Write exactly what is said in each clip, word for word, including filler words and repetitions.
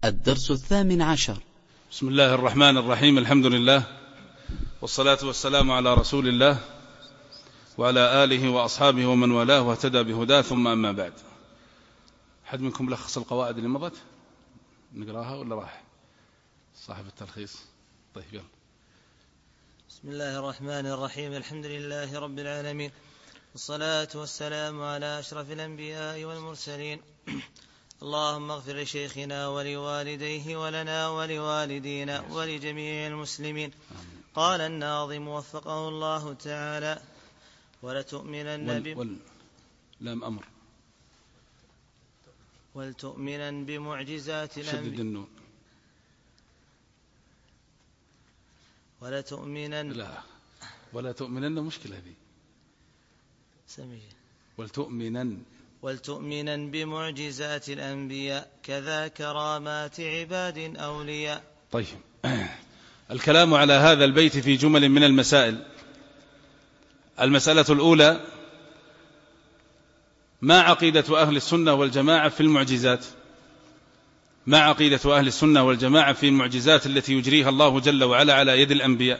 الدرس الثامن عشر. بسم الله الرحمن الرحيم. الحمد لله والصلاة والسلام على رسول الله وعلى آله وأصحابه ومن والاه واهتدى بهداه، ثم أما بعد. حد منكم لخص القواعد اللي مضت نقراها ولا راح صاحب التلخيص؟ طيب يلا. بسم الله الرحمن الرحيم. الحمد لله رب العالمين، والصلاة والسلام على أشرف الأنبياء والمرسلين. اللهم اغفر لشيخنا ولوالديه ولنا ولوالدينا ولجميع المسلمين. قال الناظم وفقه الله تعالى: ولتؤمنن ب... وال... لام أمر ولتؤمنن بمعجزات الأنبياء. شدد النون. ولا تؤمنن لا ولا تؤمنن مشكلة هذه. سمي ولتؤمنن ولتؤمنن بمعجزات الأنبياء كذا كرامات عباد أولياء. طيب، الكلام على هذا البيت في جمل من المسائل. المسألة الأولى: ما عقيدة أهل السنة والجماعة في المعجزات؟ ما عقيدة أهل السنة والجماعة في المعجزات التي يجريها الله جل وعلا على يد الأنبياء؟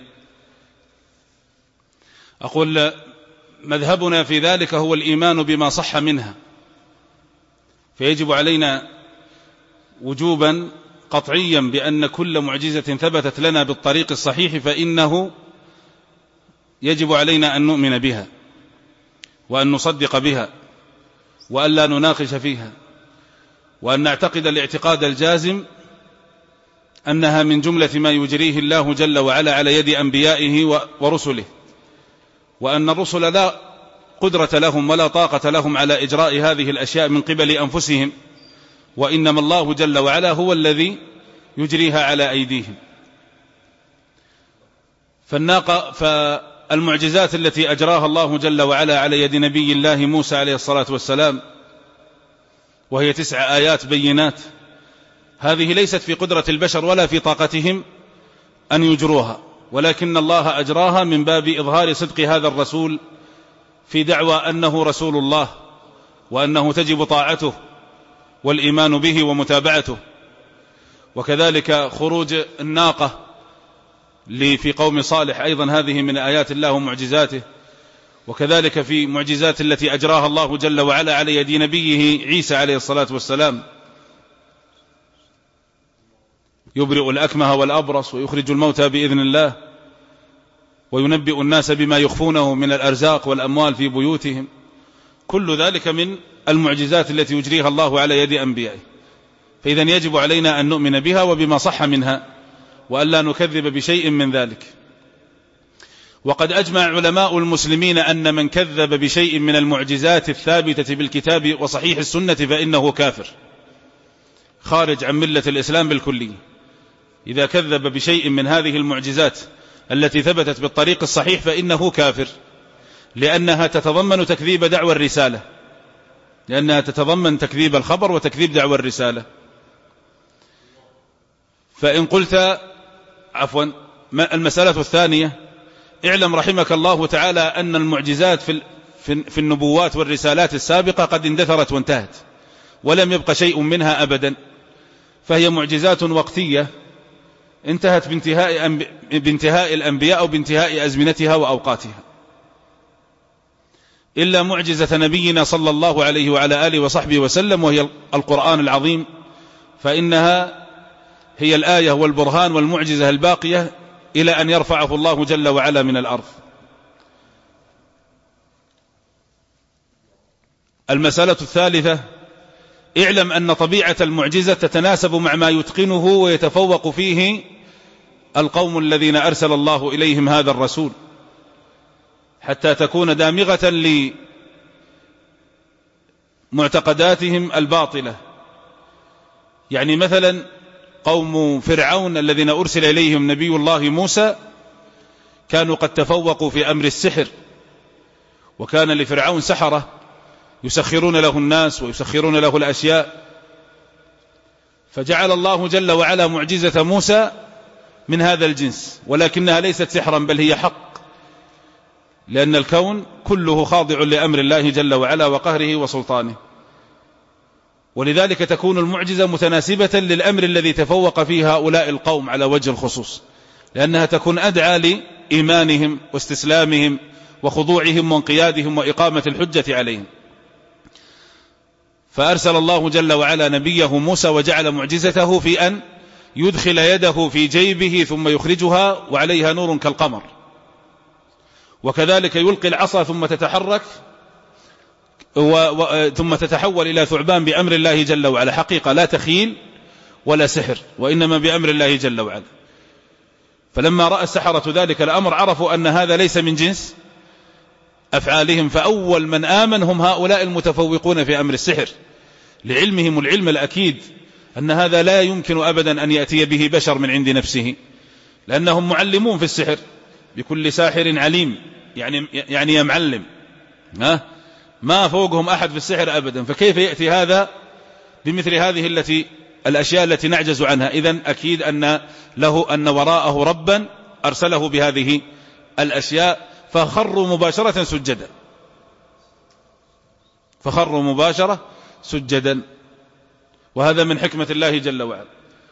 أقول مذهبنا في ذلك هو الإيمان بما صح منها، فيجب علينا وجوبا قطعيا بأن كل معجزة ثبتت لنا بالطريق الصحيح فإنه يجب علينا أن نؤمن بها وأن نصدق بها وأن لا نناقش فيها، وأن نعتقد الاعتقاد الجازم أنها من جملة ما يجريه الله جل وعلا على يد أنبيائه ورسله، وأن الرسل لا قدرة لهم ولا طاقة لهم على إجراء هذه الأشياء من قبل أنفسهم، وإنما الله جل وعلا هو الذي يجريها على أيديهم. فالناقة فالمعجزات التي أجراها الله جل وعلا على يد نبي الله موسى عليه الصلاة والسلام، وهي تسع آيات بينات، هذه ليست في قدرة البشر ولا في طاقتهم أن يجروها، ولكن الله أجراها من باب إظهار صدق هذا الرسول في دعوى أنه رسول الله، وأنه تجب طاعته والإيمان به ومتابعته. وكذلك خروج الناقة في قوم صالح أيضا هذه من آيات الله ومعجزاته. وكذلك في معجزات التي أجراها الله جل وعلا على يد نبيه عيسى عليه الصلاة والسلام، يبرئ الأكمه والأبرص ويخرج الموتى بإذن الله وينبئ الناس بما يخفونه من الأرزاق والأموال في بيوتهم. كل ذلك من المعجزات التي يجريها الله على يد أنبيائه، فإذا يجب علينا أن نؤمن بها وبما صح منها وأن لا نكذب بشيء من ذلك. وقد أجمع علماء المسلمين أن من كذب بشيء من المعجزات الثابتة بالكتاب وصحيح السنة فإنه كافر خارج عن ملة الإسلام بالكلية. إذا كذب بشيء من هذه المعجزات التي ثبتت بالطريق الصحيح فإنه كافر، لأنها تتضمن تكذيب دعوى الرسالة، لأنها تتضمن تكذيب الخبر وتكذيب دعوى الرسالة. فإن قلت عفوا المسألة الثانية: اعلم رحمك الله تعالى أن المعجزات في في النبوات والرسالات السابقة قد اندثرت وانتهت ولم يبق شيء منها أبدا، فهي معجزات وقتية انتهت بانتهاء, بانتهاء الأنبياء أو بانتهاء أزمنتها وأوقاتها، إلا معجزة نبينا صلى الله عليه وعلى آله وصحبه وسلم وهي القرآن العظيم، فإنها هي الآية والبرهان والمعجزة الباقية إلى أن يرفعه الله جل وعلا من الأرض. المسألة الثالثة: اعلم أن طبيعة المعجزة تتناسب مع ما يتقنه ويتفوق فيه القوم الذين أرسل الله إليهم هذا الرسول، حتى تكون دامغة لمعتقداتهم الباطلة. يعني مثلا قوم فرعون الذين أرسل إليهم نبي الله موسى كانوا قد تفوقوا في أمر السحر، وكان لفرعون سحرة يسخرون له الناس ويسخرون له الأشياء، فجعل الله جل وعلا معجزة موسى من هذا الجنس، ولكنها ليست سحرا بل هي حق، لأن الكون كله خاضع لأمر الله جل وعلا وقهره وسلطانه. ولذلك تكون المعجزة متناسبة للأمر الذي تفوق فيه هؤلاء القوم على وجه الخصوص، لأنها تكون أدعى لإيمانهم واستسلامهم وخضوعهم وانقيادهم وإقامة الحجة عليهم. فأرسل الله جل وعلا نبيه موسى وجعل معجزته في أن يدخل يده في جيبه ثم يخرجها وعليها نور كالقمر، وكذلك يلقي العصا ثم تتحرك و... و... ثم تتحول إلى ثعبان بأمر الله جل وعلا، حقيقة لا تخيل ولا سحر، وإنما بأمر الله جل وعلا. فلما رأى السحرة ذلك الأمر عرفوا أن هذا ليس من جنس أفعالهم، فأول من آمن هم هؤلاء المتفوقون في أمر السحر، لعلمهم العلم الأكيد أن هذا لا يمكن أبدا أن يأتي به بشر من عند نفسه، لأنهم معلمون في السحر، بكل ساحر عليم، يعني يعني يا معلم، ها ما فوقهم أحد في السحر أبدا، فكيف يأتي هذا بمثل هذه التي الأشياء التي نعجز عنها؟ إذن أكيد أن له أن وراءه ربا أرسله بهذه الأشياء، فخروا مباشرة سجدا، فخروا مباشرة سجدا، وهذا من حكمة الله جل وعلا.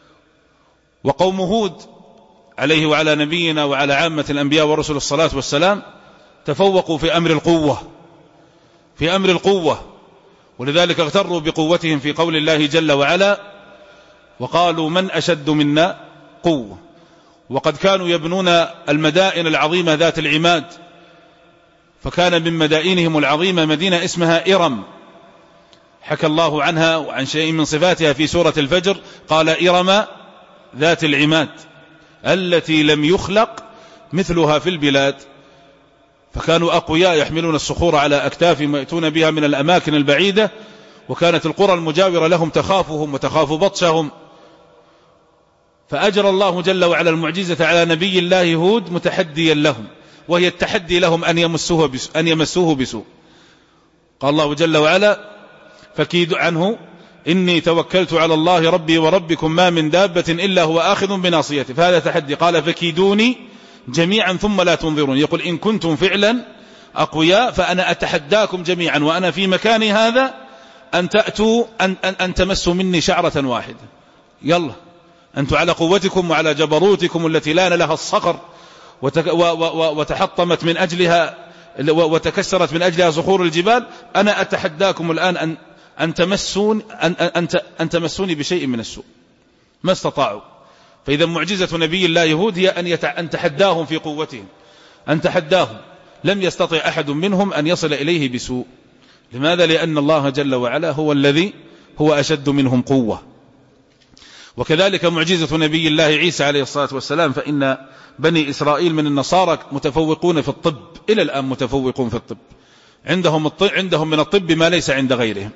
وقوم هود عليه وعلى نبينا وعلى عامة الأنبياء ورسل الصلاة والسلام تفوقوا في أمر القوة، في أمر القوة، ولذلك اغتروا بقوتهم في قول الله جل وعلا: وقالوا من أشد منا قوة. وقد كانوا يبنون المدائن العظيمة ذات العماد، فكان من مدائنهم العظيمة مدينة اسمها إرم، حكى الله عنها وعن شيء من صفاتها في سورة الفجر، قال: إرم ذات العماد التي لم يخلق مثلها في البلاد. فكانوا أقوياء يحملون الصخور على أكتافهم ويأتون بها من الأماكن البعيدة، وكانت القرى المجاورة لهم تخافهم وتخاف بطشهم. فأجرى الله جل وعلا المعجزة على نبي الله هود متحديا لهم، وهي التحدي لهم أن يمسوه بسوء, أن يمسوه بسوء. قال الله جل وعلا: فكيد عنه إني توكلت على الله ربي وربكم ما من دابة إلا هو آخذ بناصيته. فهذا تحدي، قال: فكيدوني جميعا ثم لا تنظرون. يقول: إن كنتم فعلا أقوياء فأنا أتحداكم جميعا وأنا في مكاني هذا أن تأتوا أن, أن, أن تمسوا مني شعرة واحدة. يلا أنتم على قوتكم وعلى جبروتكم التي لان لها الصخر وتحطمت من أجلها وتكسرت من أجلها صخور الجبال، أنا أتحداكم الآن أن أن تمسون أن أن أن تمسوني بشيء من السوء. ما استطاعوا. فإذا معجزة نبي الله يهود هي أن أن تحداهم في قوتهم، أن تحداهم، لم يستطع أحد منهم أن يصل إليه بسوء. لماذا؟ لأن الله جل وعلا هو الذي هو أشد منهم قوة. وكذلك معجزة نبي الله عيسى عليه الصلاة والسلام، فإن بني إسرائيل من النصارى متفوقون في الطب، إلى الآن متفوقون في الطب، عندهم الطب عندهم من الطب ما ليس عند غيرهم،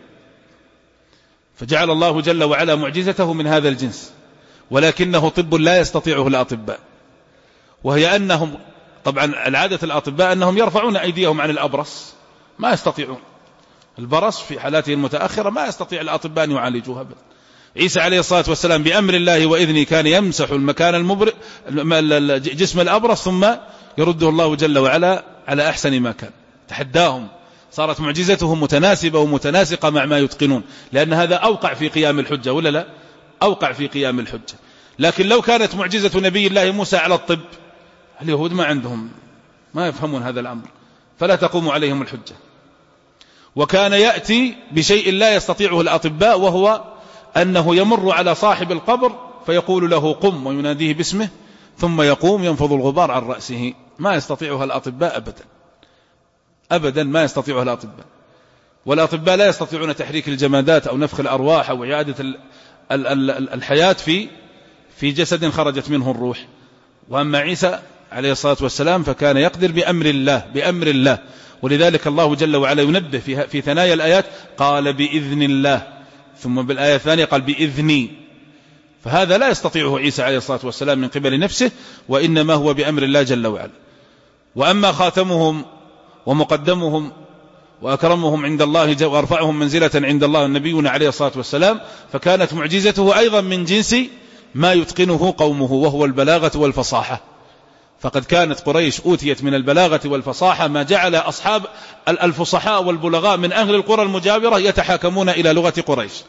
فجعل الله جل وعلا معجزته من هذا الجنس، ولكنه طب لا يستطيعه الأطباء. وهي أنهم طبعا العادة الأطباء أنهم يرفعون أيديهم عن الأبرص، ما يستطيعون. البرص في حالاته المتأخرة ما يستطيع الأطباء أن يعالجوها. عيسى عليه الصلاة والسلام بأمر الله وإذنه كان يمسح المكان المبرئ جسم الأبرص ثم يرده الله جل وعلا على أحسن ما كان. تحداهم، صارت معجزتهم متناسبة ومتناسقة مع ما يتقنون، لأن هذا أوقع في قيام الحجة، ولا لا؟ أوقع في قيام الحجة. لكن لو كانت معجزة نبي الله موسى على الطب، اليهود ما عندهم، ما يفهمون هذا الأمر، فلا تقوم عليهم الحجة. وكان يأتي بشيء لا يستطيعه الأطباء، وهو أنه يمر على صاحب القبر فيقول له قم ويناديه باسمه، ثم يقوم ينفض الغبار عن رأسه. ما يستطيعها الأطباء أبدا أبدا، ما يستطيعها الأطباء. والأطباء لا يستطيعون تحريك الجمادات أو نفخ الأرواح أو إعادة الحياة في في جسد خرجت منه الروح. وأما عيسى عليه الصلاة والسلام فكان يقدر بأمر الله بأمر الله ولذلك الله جل وعلا ينبه في في ثنايا الآيات، قال بإذن الله، ثم بالآية الثانية قال بإذني. فهذا لا يستطيعه عيسى عليه الصلاة والسلام من قبل نفسه، وإنما هو بأمر الله جل وعلا. وأما خاتمهم ومقدمهم وأكرمهم عند الله وأرفعهم منزلة عند الله نبينا عليه الصلاة والسلام، فكانت معجزته أيضا من جنس ما يتقنه قومه، وهو البلاغة والفصاحة. فقد كانت قريش أوتيت من البلاغة والفصاحة ما جعل أصحاب الفصحاء والبلغاء من أهل القرى المجاورة يتحاكمون إلى لغة قريش،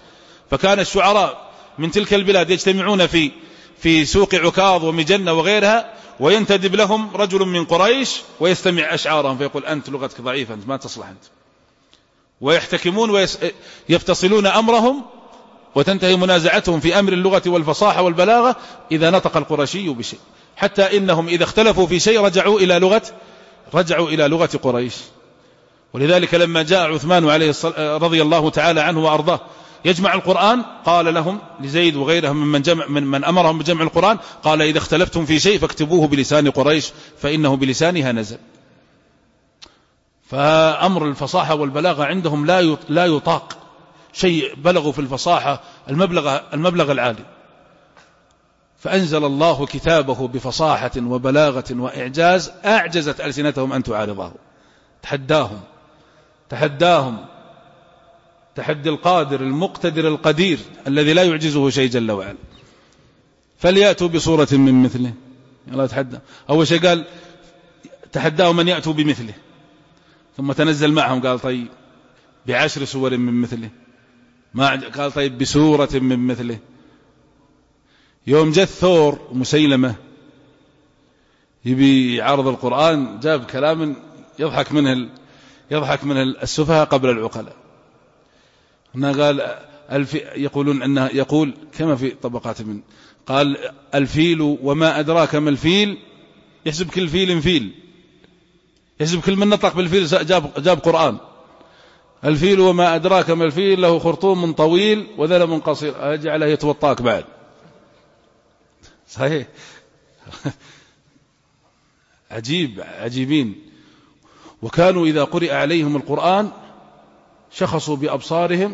فكان الشعراء من تلك البلاد يجتمعون في في سوق عكاظ ومجنة وغيرها، وينتدب لهم رجل من قريش ويستمع أشعارهم فيقول أنت لغتك ضعيفة، أنت ما تصلح أنت، ويحتكمون ويفتصلون أمرهم، وتنتهي منازعتهم في أمر اللغة والفصاحة والبلاغة إذا نطق القرشي بشيء، حتى إنهم إذا اختلفوا في شيء رجعوا إلى لغة رجعوا إلى لغة قريش. ولذلك لما جاء عثمان عليه رضي الله تعالى عنه وأرضاه يجمع القرآن قال لهم لزيد وغيرهم من, جمع من, من أمرهم بجمع القرآن قال إذا اختلفتم في شيء فاكتبوه بلسان قريش فإنه بلسانها نزل. فأمر الفصاحة والبلاغة عندهم لا لا يطاق شيء، بلغوا في الفصاحة المبلغ المبلغ العالي. فأنزل الله كتابه بفصاحة وبلاغة وإعجاز أعجزت ألسنتهم أن تعارضه. تحداهم تحداهم تحدي القادر المقتدر القدير الذي لا يعجزه شيء جل وعلا. فليأتوا بصورة من مثله. الله تحدى، أول شيء قال تحداهم من يأتوا بمثله، ثم تنزل معهم قال طيب بعشر سور من مثله، ما قال طيب بسورة من مثله. يوم جاء الثور مسيلمة يبي عرض القرآن جاب كلام يضحك منه يضحك منه السفهاء قبل العقلاء. هنا قال الف يقولون أنه يقول كما في طبقات من قال الفيل وما أدراك ما الفيل، يحسب كل فيل فيل، يحسب كل من نطق بالفيل جاب جاب قرآن. الفيل وما أدراك ما الفيل له خرطوم طويل وذلم قصير، أجعله يتوطاك بعد. صحيح. عجيب عجيبين. وكانوا إذا قرئ عليهم القرآن شخصوا بأبصارهم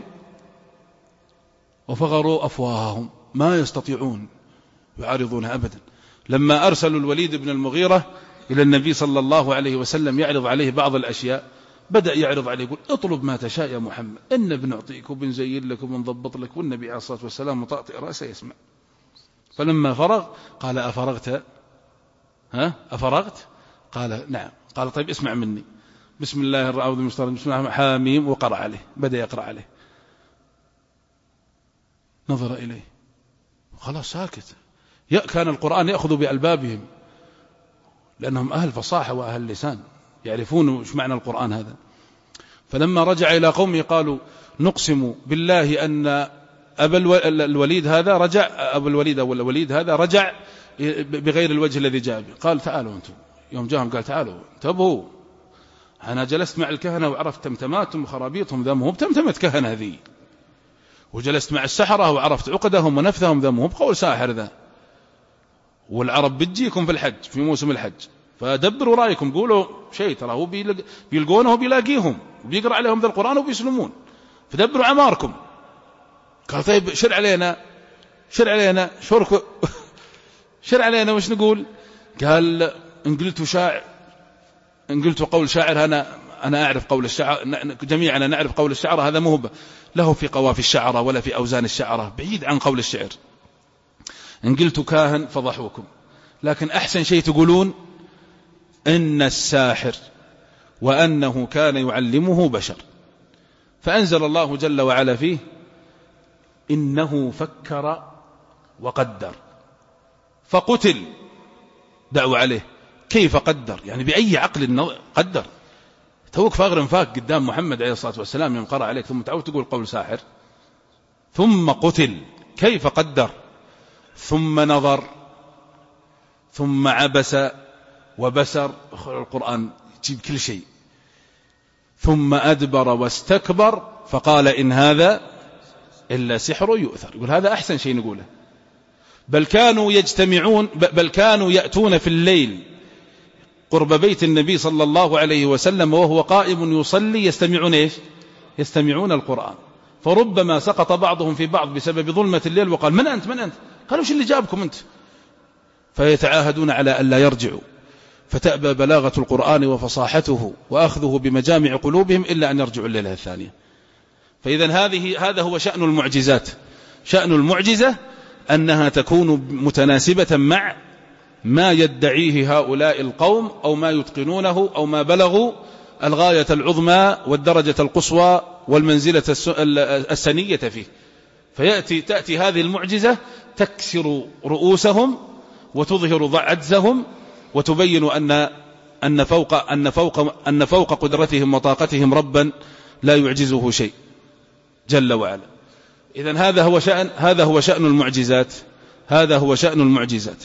وفغروا أفواههم، ما يستطيعون يعارضونها أبدا. لما أرسلوا الوليد بن المغيرة إلى النبي صلى الله عليه وسلم يعرض عليه بعض الأشياء، بدأ يعرض عليه يقول اطلب ما تشاء يا محمد، إن بنعطيك وبنزين لك وبنضبط لك. والنبي عليه الصلاة والسلام مطأطئ رأسه يسمع. فلما فرغ قال أفرغت ها أفرغت قال نعم. قال طيب اسمع مني، بسم الله الرحمن الرحيم بسم الله الرحمن حاميم، وقرأ عليه، بدأ يقرأ عليه. نظر إليه خلاص ساكت. كان القرآن يأخذ بألبابهم لأنهم أهل فصاحة وأهل لسان يعرفون وش معنى القرآن هذا. فلما رجع إلى قومه قالوا نقسم بالله أن أبا الوليد هذا رجع أبا الوليد أو الوليد هذا رجع بغير الوجه الذي جاء به. قال تعالوا أنتم. يوم جاءهم قال تعالوا انتبهوا، أنا جلست مع الكهنة وعرفت تمتماتهم وخرابيطهم ذمهم بتمتمة كهنة هذه، وجلست مع السحرة وعرفت عقدهم ونفثهم ذمهم بقول ساحر ذا. والعرب بتجيكم في الحج في موسم الحج، فدبروا رأيكم قولوا شيء، ترى هو بيلقونه وبيلاقيهم وبيقرأ عليهم ذا القرآن وبيسلمون، فدبروا عماركم. قال طيب شر علينا شر علينا شرك شر علينا وش نقول؟ قال إن قلت شاعر إن قلت قول شاعر أنا أنا أعرف قول الشعر، جميعنا نعرف قول الشعر، هذا مو له في قوافي الشعرة ولا في أوزان الشعرة، بعيد عن قول الشعر. إن قلت كاهن فضحوكم، لكن أحسن شيء تقولون إن الساحر وأنه كان يعلمه بشر. فأنزل الله جل وعلا فيه إنه فكر وقدر فقتل. دعوا عليه كيف قدر، يعني بأي عقل قدر؟ توك فاغر فاك قدام محمد عليه الصلاة والسلام يوم قرأ عليك ثم تعود تقول قول ساحر. ثم قتل كيف قدر، ثم نظر ثم عبس وبسر. القرآن يجيب كل شيء. ثم أدبر واستكبر فقال إن هذا إلا سحر يؤثر. يقول هذا أحسن شيء نقوله. بل كانوا يجتمعون بل كانوا يأتون في الليل قرب بيت النبي صلى الله عليه وسلم وهو قائم يصلي يستمعون إيش؟ يستمعون القرآن. فربما سقط بعضهم في بعض بسبب ظلمة الليل وقال من أنت من أنت؟ قالوا وش اللي جابكم أنت؟ فيتعاهدون على أن لا يرجعوا. فتأبى بلاغة القرآن وفصاحته وأخذه بمجامع قلوبهم إلا أن يرجعوا الليلة الثانية. فإذا هذه هذا هو شأن المعجزات. شأن المعجزة أنها تكون متناسبة مع ما يدعيه هؤلاء القوم أو ما يتقنونه أو ما بلغوا الغاية العظمى والدرجة القصوى والمنزلة السنية فيه. فيأتي تأتي هذه المعجزة تكسر رؤوسهم وتظهر عجزهم وتبين أن أن فوق أن فوق أن فوق قدرتهم وطاقتهم ربا لا يعجزه شيء جل وعلا. إذن هذا هو شأن هذا هو شأن المعجزات هذا هو شأن المعجزات.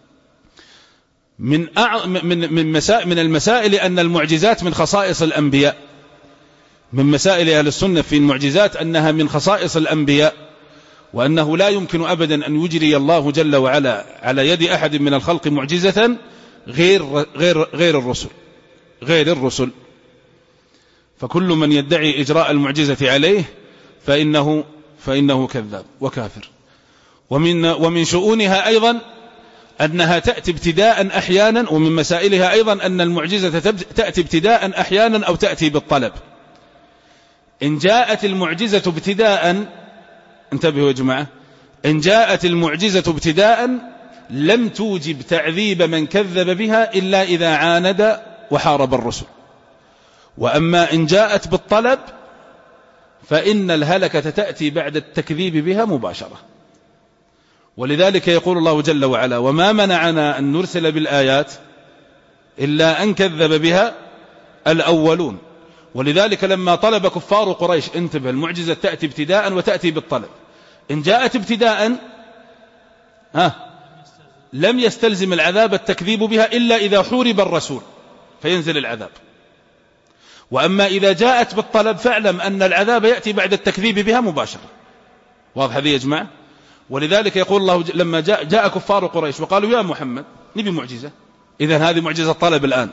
من أع... من من مسائل من المسائل أن المعجزات من خصائص الأنبياء. من مسائل أهل السنة في المعجزات أنها من خصائص الأنبياء، وأنه لا يمكن أبدا أن يجري الله جل وعلا على يد أحد من الخلق معجزة غير غير غير الرسل غير الرسل. فكل من يدعي إجراء المعجزة عليه فإنه فإنه كذاب وكافر. ومن ومن شؤونها أيضا أنها تأتي ابتداء أحيانا، ومن مسائلها أيضا أن المعجزة تأتي ابتداء أحيانا أو تأتي بالطلب. إن جاءت المعجزة ابتداء، انتبهوا يا جماعة، إن جاءت المعجزة ابتداء لم توجب تعذيب من كذب بها إلا إذا عاند وحارب الرسل. وأما إن جاءت بالطلب فإن الهلكة تأتي بعد التكذيب بها مباشرة. ولذلك يقول الله جل وعلا: وما منعنا أن نرسل بالآيات إلا أن كذب بها الأولون. ولذلك لما طلب كفار قريش، انتبه، المعجزة تأتي ابتداء وتأتي بالطلب. إن جاءت ابتداء ها لم يستلزم العذاب التكذيب بها إلا إذا حورب الرسول فينزل العذاب. وأما إذا جاءت بالطلب فاعلم أن العذاب يأتي بعد التكذيب بها مباشرة. واضح هذه يا جماعة؟ ولذلك يقول الله لما جاء, جاء كفار قريش وقالوا: يا محمد نبي معجزة. إذن هذه معجزة طلب الآن.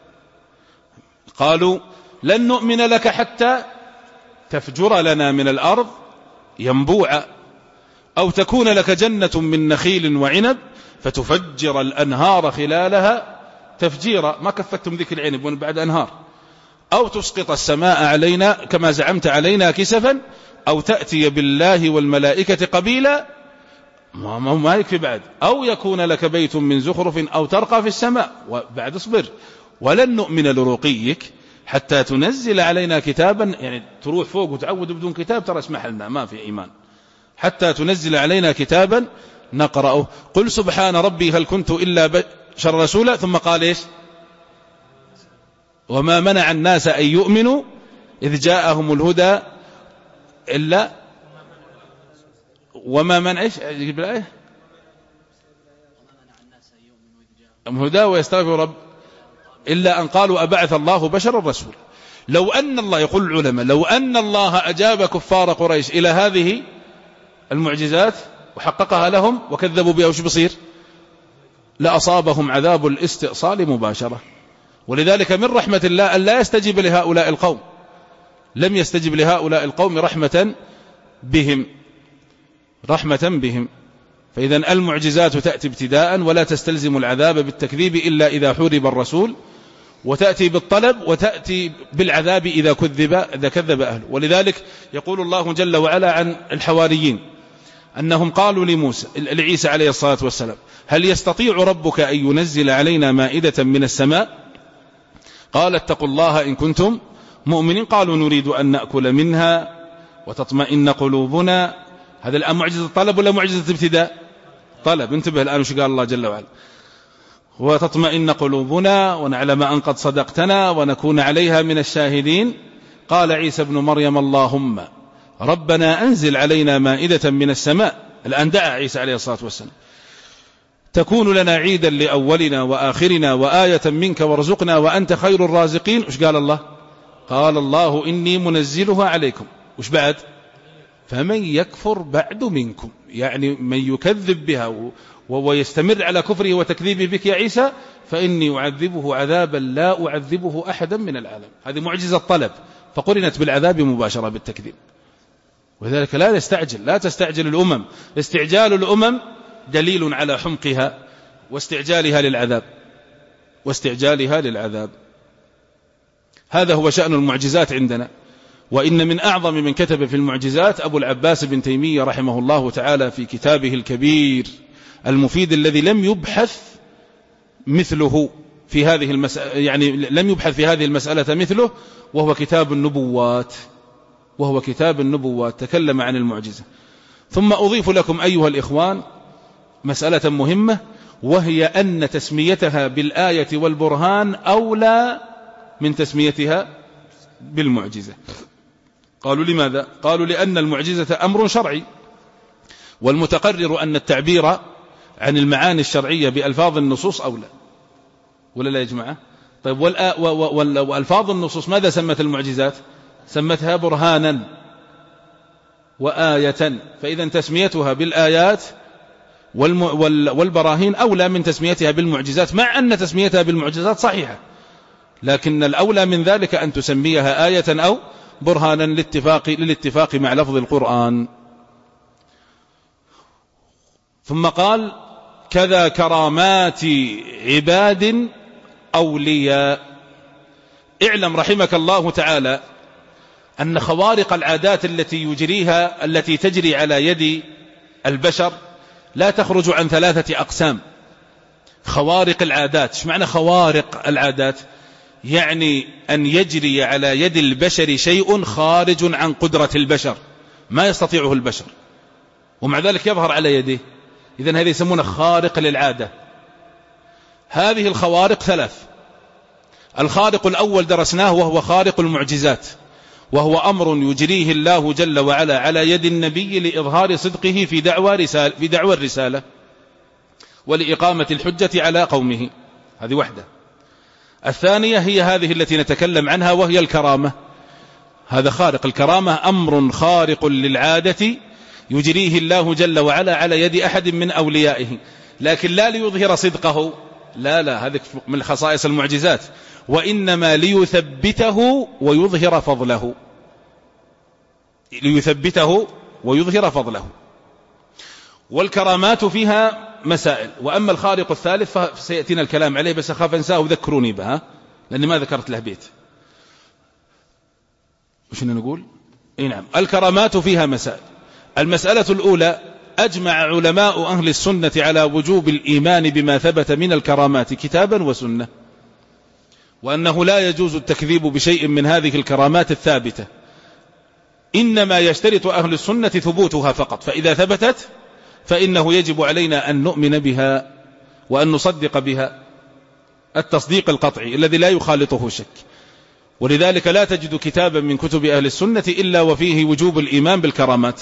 قالوا: لن نؤمن لك حتى تفجر لنا من الأرض ينبوعا أو تكون لك جنة من نخيل وعنب فتفجر الأنهار خلالها تفجيرا. ما كفتم ذيك العنب بعد أنهار. أو تسقط السماء علينا كما زعمت علينا كسفا أو تأتي بالله والملائكة قبيلا. ما, ما يكفي بعد. أو يكون لك بيت من زخرف أو ترقى في السماء. وبعد اصبر. ولن نؤمن لرقيك حتى تنزل علينا كتابا، يعني تروح فوق وتعود بدون كتاب ترى اسمح لنا ما في إيمان، حتى تنزل علينا كتابا نقرأه. قل سبحان ربي هل كنت إلا بشر رسولا. ثم قال إيش؟ وما منع الناس أن يؤمنوا إذ جاءهم الهدى إلا وما منع إيش يجيب الآية الهدى ويستغفر رب إلا أن قالوا أبعث الله بشر الرسول. لو أن الله، يقول العلماء، لو أن الله أجاب كفار قريش إلى هذه المعجزات وحققها لهم وكذبوا بها وش بصير؟ لأصابهم عذاب الاستئصال مباشرة. ولذلك من رحمة الله أن لا يستجيب لهؤلاء القوم، لم يستجب لهؤلاء القوم رحمة بهم رحمة بهم. فإذا المعجزات تأتي ابتداء ولا تستلزم العذاب بالتكذيب إلا إذا حورب الرسول، وتأتي بالطلب وتأتي بالعذاب إذا كذب إذا كذب أهله. ولذلك يقول الله جل وعلا عن الحواريين أنهم قالوا لموسى لعيسى عليه الصلاة والسلام: هل يستطيع ربك أن ينزل علينا مائدة من السماء؟ قال: اتقوا الله إن كنتم مؤمنين. قالوا: نريد أن نأكل منها وتطمئن قلوبنا. هذا الآن معجزة طلب ولا معجزة ابتداء؟ طلب. انتبه الآن وش قال الله جل وعلا: وتطمئن قلوبنا ونعلم أن قد صدقتنا ونكون عليها من الشاهدين. قال عيسى ابن مريم: اللهم ربنا أنزل علينا مائدة من السماء. الآن دعا عيسى عليه الصلاة والسلام: تكون لنا عيدا لأولنا وآخرنا وآية منك وارزقنا وأنت خير الرازقين. وش قال الله؟ قال الله: إني منزلها عليكم. وش بعد؟ فمن يكفر بعد منكم، يعني من يكذب بها ويستمر على كفره وتكذيبه بك يا عيسى فإني أعذبه عذابا لا أعذبه أحدا من العالم. هذه معجزة طلب فقرنت بالعذاب مباشرة بالتكذيب. وذلك لا يستعجل لا تستعجل الأمم. استعجال الأمم دليل على حمقها واستعجالها للعذاب واستعجالها للعذاب. هذا هو شأن المعجزات عندنا. وإن من أعظم من كتب في المعجزات أبو العباس بن تيمية رحمه الله تعالى في كتابه الكبير المفيد الذي لم يبحث مثله في هذه المسألة، يعني لم يبحث في هذه المسألة مثله، وهو كتاب النبوات وهو كتاب النبوات تكلم عن المعجزة. ثم أضيف لكم أيها الإخوان مسألة مهمة، وهي أن تسميتها بالآية والبرهان أولى من تسميتها بالمعجزة. قالوا لماذا؟ قالوا لأن المعجزة أمر شرعي، والمتقرر أن التعبير عن المعاني الشرعية بألفاظ النصوص أولى، ولا لا يا جماعة؟ طيب وألفاظ النصوص ماذا سمت المعجزات؟ سمتها برهانا وآية، فإذا تسميتها بالآيات والبراهين أولى من تسميتها بالمعجزات، مع أن تسميتها بالمعجزات صحيحة، لكن الأولى من ذلك أن تسميها آية أو برهانا للاتفاق, للاتفاق مع لفظ القرآن. ثم قال كذا كرامات عباد أولياء. اعلم رحمك الله تعالى أن خوارق العادات التي يجريها التي تجري على يد البشر لا تخرج عن ثلاثة أقسام. خوارق العادات، ايش معنى خوارق العادات؟ يعني أن يجري على يد البشر شيء خارج عن قدرة البشر، ما يستطيعه البشر، ومع ذلك يظهر على يده. إذن هذه يسمونه خارق للعادة. هذه الخوارق ثلاث. الخارق الأول درسناه وهو خارق المعجزات، وهو أمر يجريه الله جل وعلا على يد النبي لإظهار صدقه في دعوى, رسالة في دعوى الرسالة ولإقامة الحجة على قومه. هذه وحدة. الثانية هي هذه التي نتكلم عنها وهي الكرامة. هذا خارق الكرامة، أمر خارق للعادة يجريه الله جل وعلا على يد أحد من أوليائه، لكن لا ليظهر صدقه، لا لا هذه من خصائص المعجزات، وإنما ليثبته ويظهر فضله، ليثبته ويظهر فضله. والكرامات فيها مسائل. وأما الخارق الثالث فسيأتينا الكلام عليه، بس أخاف أنساه وذكروني بها لأني ما ذكرت له بيت. وش نقول؟ إيه نعم، الكرامات فيها مسائل. المسألة الأولى: أجمع علماء أهل السنة على وجوب الإيمان بما ثبت من الكرامات كتابا وسنة، وأنه لا يجوز التكذيب بشيء من هذه الكرامات الثابتة، إنما يشترط أهل السنة ثبوتها فقط، فإذا ثبتت فإنه يجب علينا أن نؤمن بها وأن نصدق بها التصديق القطعي الذي لا يخالطه شك. ولذلك لا تجد كتابا من كتب أهل السنة إلا وفيه وجوب الإيمان بالكرامات.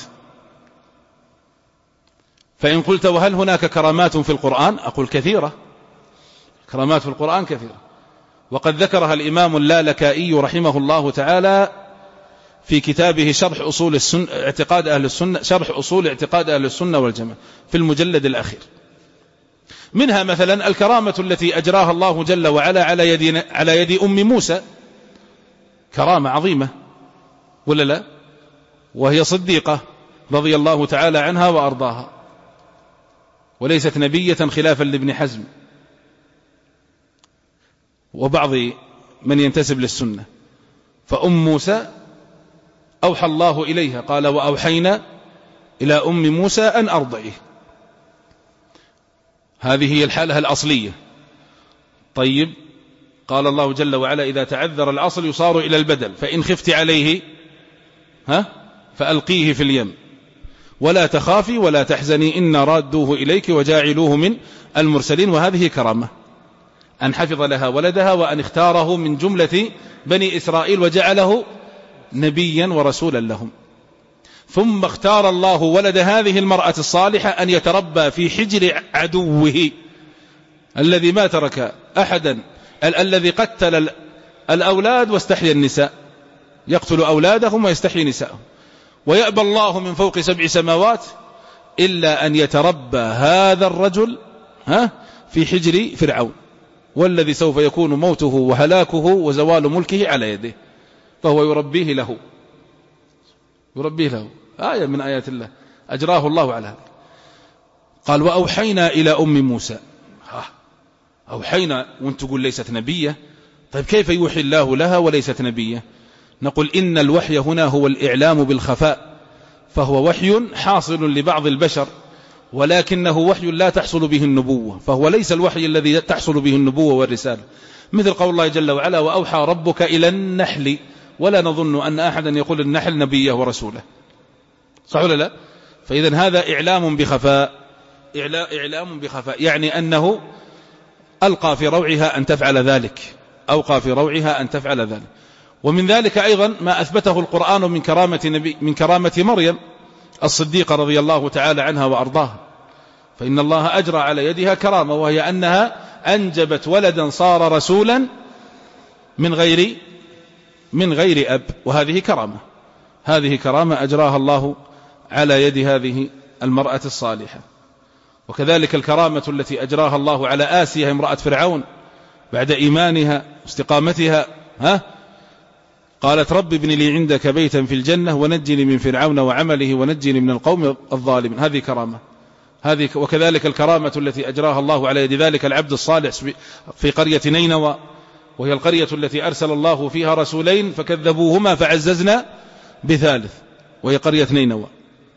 فإن قلت وهل هناك كرامات في القرآن؟ أقول كثيرة، كرامات في القرآن كثيرة، وقد ذكرها الإمام اللالكائي رحمه الله تعالى في كتابه شرح أصول السنة اعتقاد أهل السنة شرح أصول اعتقاد أهل السنة والجماعة في المجلد الأخير. منها مثلا الكرامة التي أجراها الله جل وعلا على يد على يد أم موسى، كرامة عظيمة ولا لا؟ وهي صديقة رضي الله تعالى عنها وأرضاها، وليست نبية خلافا لابن حزم وبعض من ينتسب للسنة. فأم موسى أوحى الله إليها، قال وأوحينا إلى أم موسى أن أرضعيه. هذه هي الحالة الأصلية. طيب، قال الله جل وعلا إذا تعذر الأصل يصار إلى البدل، فإن خفت عليه ها فألقيه في اليم ولا تخافي ولا تحزني إنا رادوه إليك وجاعلوه من المرسلين. وهذه كرامة، أن حفظ لها ولدها وأن اختاره من جملة بني إسرائيل وجعله نبيا ورسولا لهم. ثم اختار الله ولد هذه المرأة الصالحة أن يتربى في حجر عدوه الذي ما ترك أحدا، ال الذي قتل الأولاد واستحيا النساء، يقتل أولادهم ويستحيي نساءهم، ويأبى الله من فوق سبع سماوات إلا أن يتربى هذا الرجل ها في حجر فرعون، والذي سوف يكون موته وهلاكه وزوال ملكه على يده، فهو يربيه له يربيه له آية من آيات الله أجراه الله على هذا. قال وأوحينا إلى أم موسى. ها أوحينا وانت تقول ليست نبية، طيب كيف يوحي الله لها وليست نبية؟ نقول إن الوحي هنا هو الإعلام بالخفاء، فهو وحي حاصل لبعض البشر، ولكنه وحي لا تحصل به النبوة، فهو ليس الوحي الذي تحصل به النبوة والرسالة، مثل قول الله جل وعلا وأوحى ربك إلى النحل، ولا نظن أن أحدا يقول النحل نبيه ورسوله، صح ولا لا؟ فإذا هذا إعلام بخفاء، إعلام بخفاء يعني أنه ألقى في روعها أن تفعل ذلك، أوقى في روعها أن تفعل ذلك. ومن ذلك أيضا ما أثبته القرآن من كرامة, نبي من كرامة مريم الصديقة رضي الله تعالى عنها وأرضاها، فإن الله أجرى على يدها كرامة، وهي أنها أنجبت ولدا صار رسولا من غير من غير أب، وهذه كرامة، هذه كرامة أجراها الله على يد هذه المرأة الصالحة. وكذلك الكرامة التي أجراها الله على آسيا امرأة فرعون بعد إيمانها واستقامتها، ها قالت رب ابن لي عندك بيتا في الجنة ونجني من فرعون وعمله ونجني من القوم الظالمين، هذه كرامة. هذه وكذلك الكرامة التي أجراها الله على يد ذلك العبد الصالح في قرية نينوى، وهي القرية التي أرسل الله فيها رسولين فكذبوهما فعززنا بثالث، وهي قرية نينوى.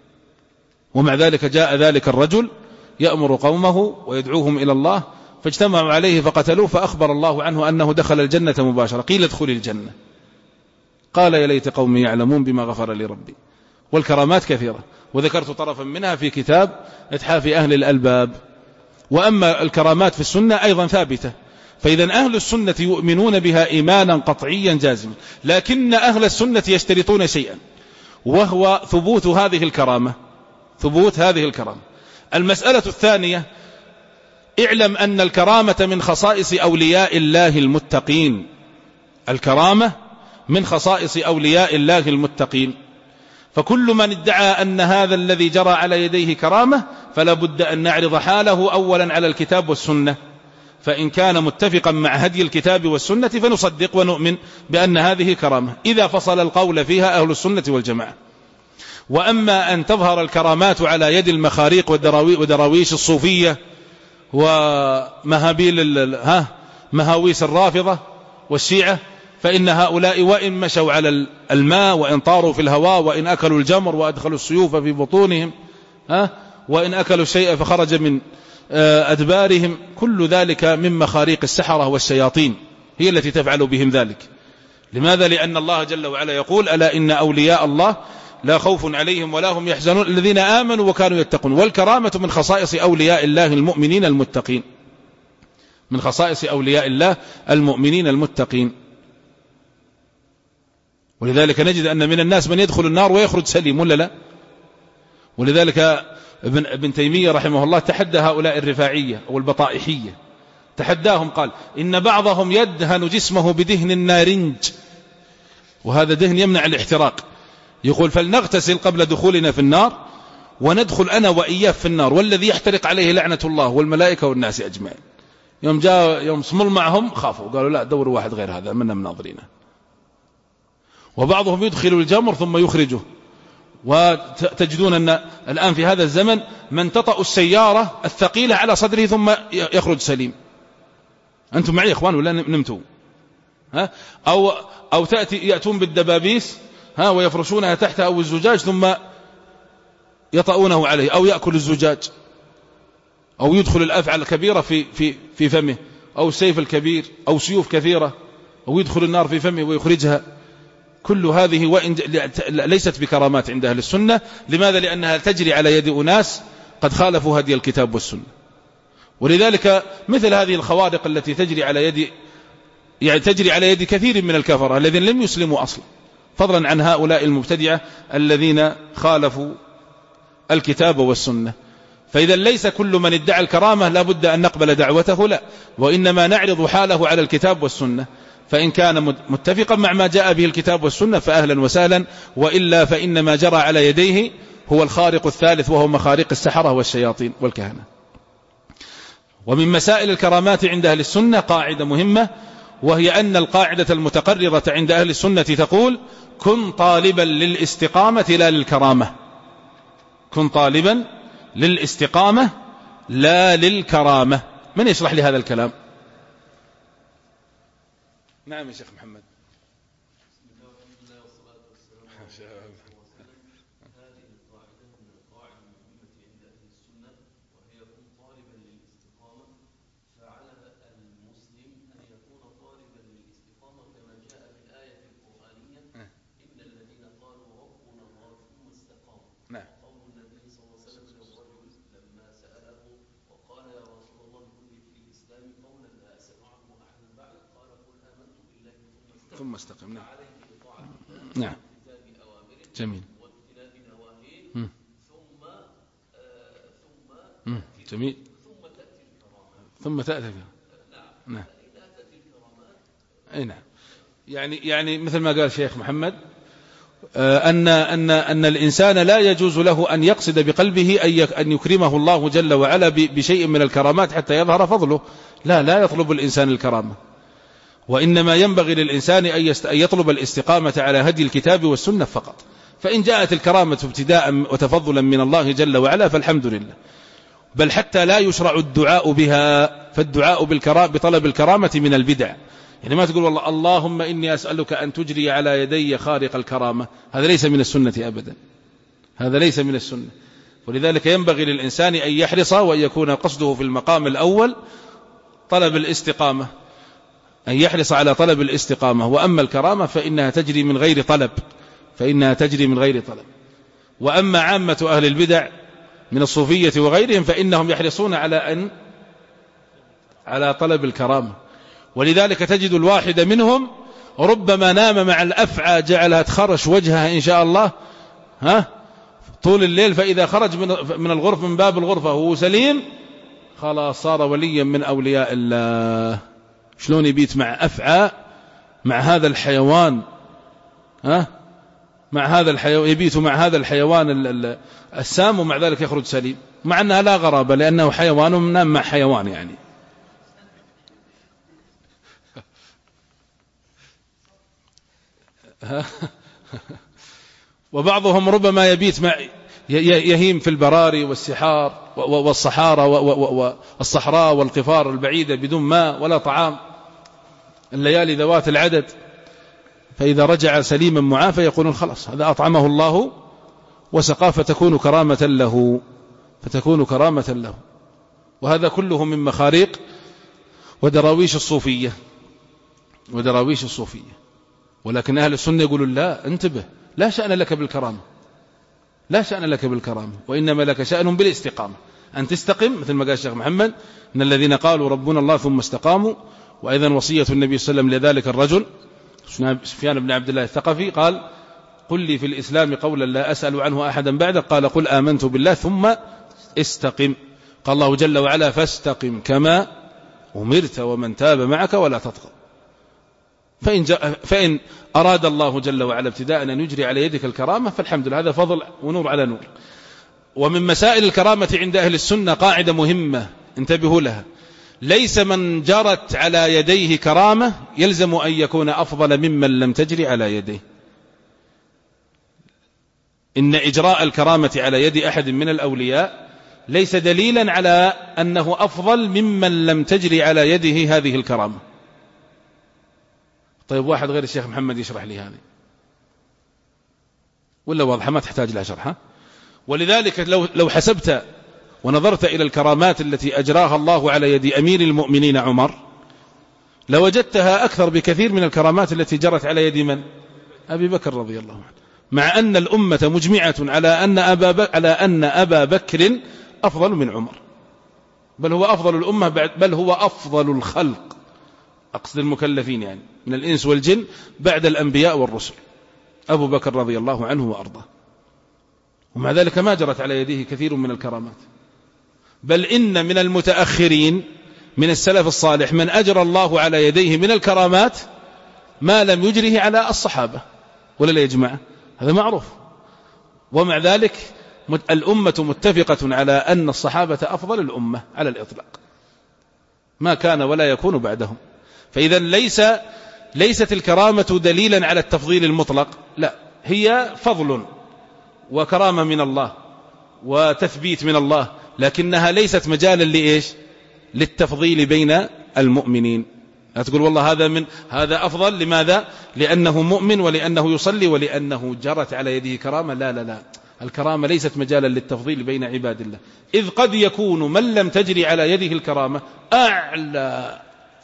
ومع ذلك جاء ذلك الرجل يأمر قومه ويدعوهم إلى الله فاجتمعوا عليه فقتلوه، فأخبر الله عنه أنه دخل الجنة مباشرة، قيل ادخل الجنة، قال يا ليت قومي يعلمون بما غفر لي ربي. والكرامات كثيرة، وذكرت طرفا منها في كتاب إتحاف أهل الألباب. وأما الكرامات في السنة أيضا ثابتة، فإذا أهل السنة يؤمنون بها إيمانا قطعيا جازما، لكن أهل السنة يشترطون شيئا، وهو ثبوت هذه الكرامة، ثبوت هذه الكرامة. المسألة الثانية، اعلم أن الكرامة من خصائص أولياء الله المتقين، الكرامة من خصائص أولياء الله المتقين، فكل من ادعى أن هذا الذي جرى على يديه كرامة فلا بد أن نعرض حاله أولا على الكتاب والسنة، فإن كان متفقا مع هدي الكتاب والسنة فنصدق ونؤمن بأن هذه كرامة، إذا فصل القول فيها أهل السنة والجماعة. وأما أن تظهر الكرامات على يد المخاريق ودراويش الصوفية ومهابيل ها مهاويس الرافضة والشيعة، فإن هؤلاء وإن مشوا على الماء وإن طاروا في الهواء وإن أكلوا الجمر وأدخلوا السيوف في بطونهم، ها وإن أكلوا الشيء فخرج من أدبارهم، كل ذلك من مخاريق السحرة والشياطين هي التي تفعل بهم ذلك. لماذا؟ لأن الله جل وعلا يقول ألا إن أولياء الله لا خوف عليهم ولا هم يحزنون الذين آمنوا وكانوا يتقون. والكرامة من خصائص أولياء الله المؤمنين المتقين، من خصائص أولياء الله المؤمنين المتقين. ولذلك نجد أن من الناس من يدخل النار ويخرج سليم ولا لا؟ ولذلك ابن, ابن تيمية رحمه الله تحدى هؤلاء الرفاعية أو البطائحية، تحداهم قال إن بعضهم يدهن جسمه بدهن النارنج، وهذا دهن يمنع الاحتراق، يقول فلنغتسل قبل دخولنا في النار وندخل أنا وإياه في النار والذي يحترق عليه لعنة الله والملائكة والناس أجمعين. يوم جاء يوم صمل معهم خافوا قالوا لا دوروا واحد غير هذا منا مناظرينه. وبعضهم يدخل الجمر ثم يخرجه، وتجدون أن الآن في هذا الزمن من تطأ السيارة الثقيلة على صدره ثم يخرج سليم. أنتم معي يا إخوان ولا نمتوا؟ ها؟ أو, أو تأتي يأتون بالدبابيس ها ويفرشونها تحتها أو الزجاج ثم يطؤونه عليه، أو يأكل الزجاج، أو يدخل الأفعى الكبيرة في, في, في فمه، أو السيف الكبير، أو سيوف كثيرة، أو يدخل النار في فمه ويخرجها. كل هذه وإن ليست بكرامات عند أهل السنة. لماذا؟ لأنها تجري على يد أناس قد خالفوا هدي الكتاب والسنة. ولذلك مثل هذه الخوارق التي تجري على يد يعني تجري على يد كثير من الكفرة الذين لم يسلموا أصلا، فضلا عن هؤلاء المبتدعة الذين خالفوا الكتاب والسنة. فإذا ليس كل من ادعى الكرامة لا بد أن نقبل دعوته، لا، وإنما نعرض حاله على الكتاب والسنة، فإن كان متفقا مع ما جاء به الكتاب والسنة فأهلا وسهلا، وإلا فإن ما جرى على يديه هو الخارق الثالث وهو مخارق السحرة والشياطين والكهنة. ومن مسائل الكرامات عند أهل السنة قاعدة مهمة، وهي أن القاعدة المتقررة عند أهل السنة تقول كن طالبا للاستقامة لا للكرامة، كن طالبا للاستقامة لا للكرامة. من يشرح لي هذا الكلام؟ نعم يا شيخ محمد. إن الذين قالوا ربنا الله ثم استقاموا قول النبي صلى ثم استقم. نعم نعم جميل. مم. مم. جميل. ثم تأتي. نعم أي نعم. يعني يعني مثل ما قال شيخ محمد أن أن أن الإنسان لا يجوز له أن يقصد بقلبه أن يكرمه الله جل وعلا بشيء من الكرامات حتى يظهر فضله. لا لا يطلب الإنسان الكرامة، وإنما ينبغي للإنسان أن يطلب الاستقامة على هدي الكتاب والسنة فقط. فإن جاءت الكرامة ابتداء وتفضلا من الله جل وعلا فالحمد لله، بل حتى لا يشرع الدعاء بها، فالدعاء بطلب الكرامة من البدع. يعني ما تقول والله اللهم إني أسألك أن تجري على يدي خارق الكرامة، هذا ليس من السنة أبدا، هذا ليس من السنة. ولذلك ينبغي للإنسان أن يحرص وأن يكون قصده في المقام الأول طلب الاستقامة، أن يحرص على طلب الاستقامة. وأما الكرامة فإنها تجري من غير طلب، فإنها تجري من غير طلب. وأما عامة أهل البدع من الصوفية وغيرهم فإنهم يحرصون على أن على طلب الكرامة. ولذلك تجد الواحد منهم ربما نام مع الأفعى جعلها تخرش وجهها إن شاء الله ها طول الليل، فإذا خرج من الغرفة من باب الغرفة وهو سليم خلاص صار وليا من أولياء الله. شلون يبيت مع أفعى، مع هذا الحيوان ها مع هذا الحيوان يبيت مع هذا الحيوان السام ومع ذلك يخرج سليم، مع أنها لا غرابة لأنه حيوان ونام مع حيوان يعني. وبعضهم ربما يبيت مع يهيم في البراري والسحار والصحارى والصحراء والقفار البعيدة بدون ماء ولا طعام، الليالي ذوات العدد، فإذا رجع سليما معافى يقولون خلاص هذا أطعمه الله وسقاه فتكون كرامة له فتكون كرامة له. وهذا كله من مخاريق ودراويش الصوفية ودراويش الصوفية. ولكن أهل السنة يقولون لا انتبه، لا شأن لك بالكرامة، لا شأن لك بالكرامة، وإنما لك شأن بالاستقامة، أن تستقم مثل ما قال الشيخ محمد إن الذين قالوا ربنا الله ثم استقاموا. وأيضا وصية النبي صلى الله عليه وسلم لذلك الرجل سفيان بن عبد الله الثقفي قال قل لي في الإسلام قولا لا أسأل عنه أحدا بعدك، قال قل آمنت بالله ثم استقم. قال الله جل وعلا فاستقم كما أمرت ومن تاب معك ولا تطغى. فإن, فإن أراد الله جل وعلا ابتداء أن يجري على يدك الكرامة فالحمد لله، هذا فضل ونور على نور. ومن مسائل الكرامة عند أهل السنة قاعدة مهمة انتبهوا لها: ليس من جرت على يديه كرامة يلزم أن يكون أفضل ممن لم تجري على يديه. إن إجراء الكرامة على يد أحد من الأولياء ليس دليلا على أنه أفضل ممن لم تجري على يده هذه الكرامة. طيب واحد غير الشيخ محمد يشرح لي هذه ولا واضحة ما تحتاج لها شرحة؟ ولذلك لو, لو حسبت ونظرت إلى الكرامات التي أجراها الله على يد أمير المؤمنين عمر لوجدتها أكثر بكثير من الكرامات التي جرت على يد من؟ أبي بكر رضي الله عنه، مع أن الأمة مجمعة على أن أبا بكر, على أن أبا بكر أفضل من عمر، بل هو أفضل الأمة، بل هو أفضل الخلق، أقصد المكلفين يعني من الإنس والجن بعد الأنبياء والرسل، أبو بكر رضي الله عنه وأرضاه. ومع ذلك ما جرت على يديه كثير من الكرامات، بل إن من المتأخرين من السلف الصالح من أجرى الله على يديه من الكرامات ما لم يجره على الصحابة، ولا لا يجمع؟ هذا معروف. ومع ذلك الأمة متفقة على أن الصحابة أفضل الأمة على الإطلاق، ما كان ولا يكون بعدهم. فإذا ليس ليست الكرامة دليلا على التفضيل المطلق، لا، هي فضل وكرامة من الله وتثبيت من الله، لكنها ليست مجالا لإيش؟ للتفضيل بين المؤمنين. لا تقول والله هذا من هذا أفضل، لماذا؟ لأنه مؤمن ولأنه يصلي ولأنه جرت على يده كرامة. لا لا لا، الكرامة ليست مجالا للتفضيل بين عباد الله، إذ قد يكون من لم تجري على يده الكرامة أعلى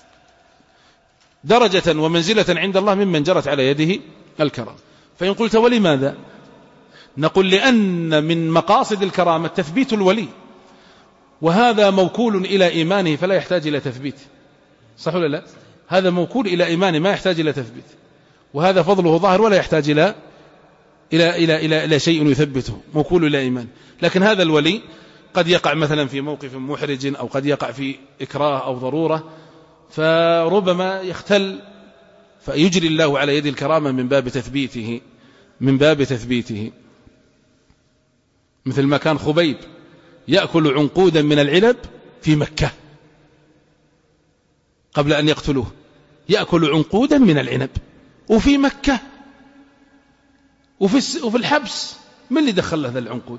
درجة ومنزلة عند الله ممن جرت على يده الكرامة. فإن قلت ولماذا؟ نقول لأن من مقاصد الكرامة تثبيت الولي، وهذا موكول إلى إيمانه فلا يحتاج إلى تثبيت، صح ولا لا؟ هذا موكول إلى إيمانه ما يحتاج إلى تثبيت. وهذا فضله ظاهر ولا يحتاج إلى إلى إلى إلى, إلى شيء يثبته، موكول إلى إيمان. لكن هذا الولي قد يقع مثلا في موقف محرج أو قد يقع في إكراه أو ضرورة، فربما يختل، فيجري الله على يد الكرامة من باب تثبيته من باب تثبيته مثل ما كان خبيب يأكل عنقودا من العنب في مكة قبل أن يقتلوه، يأكل عنقودا من العنب وفي مكة وفي وفي الحبس، من اللي دخل هذا العنقود؟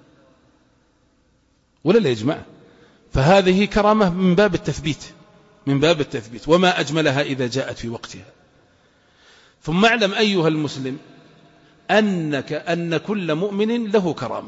ولا لا يجمع؟ فهذه كرامة من باب التثبيت من باب التثبيت، وما أجملها إذا جاءت في وقتها. ثم اعلم أيها المسلم أنك أن كل مؤمن له كرامة،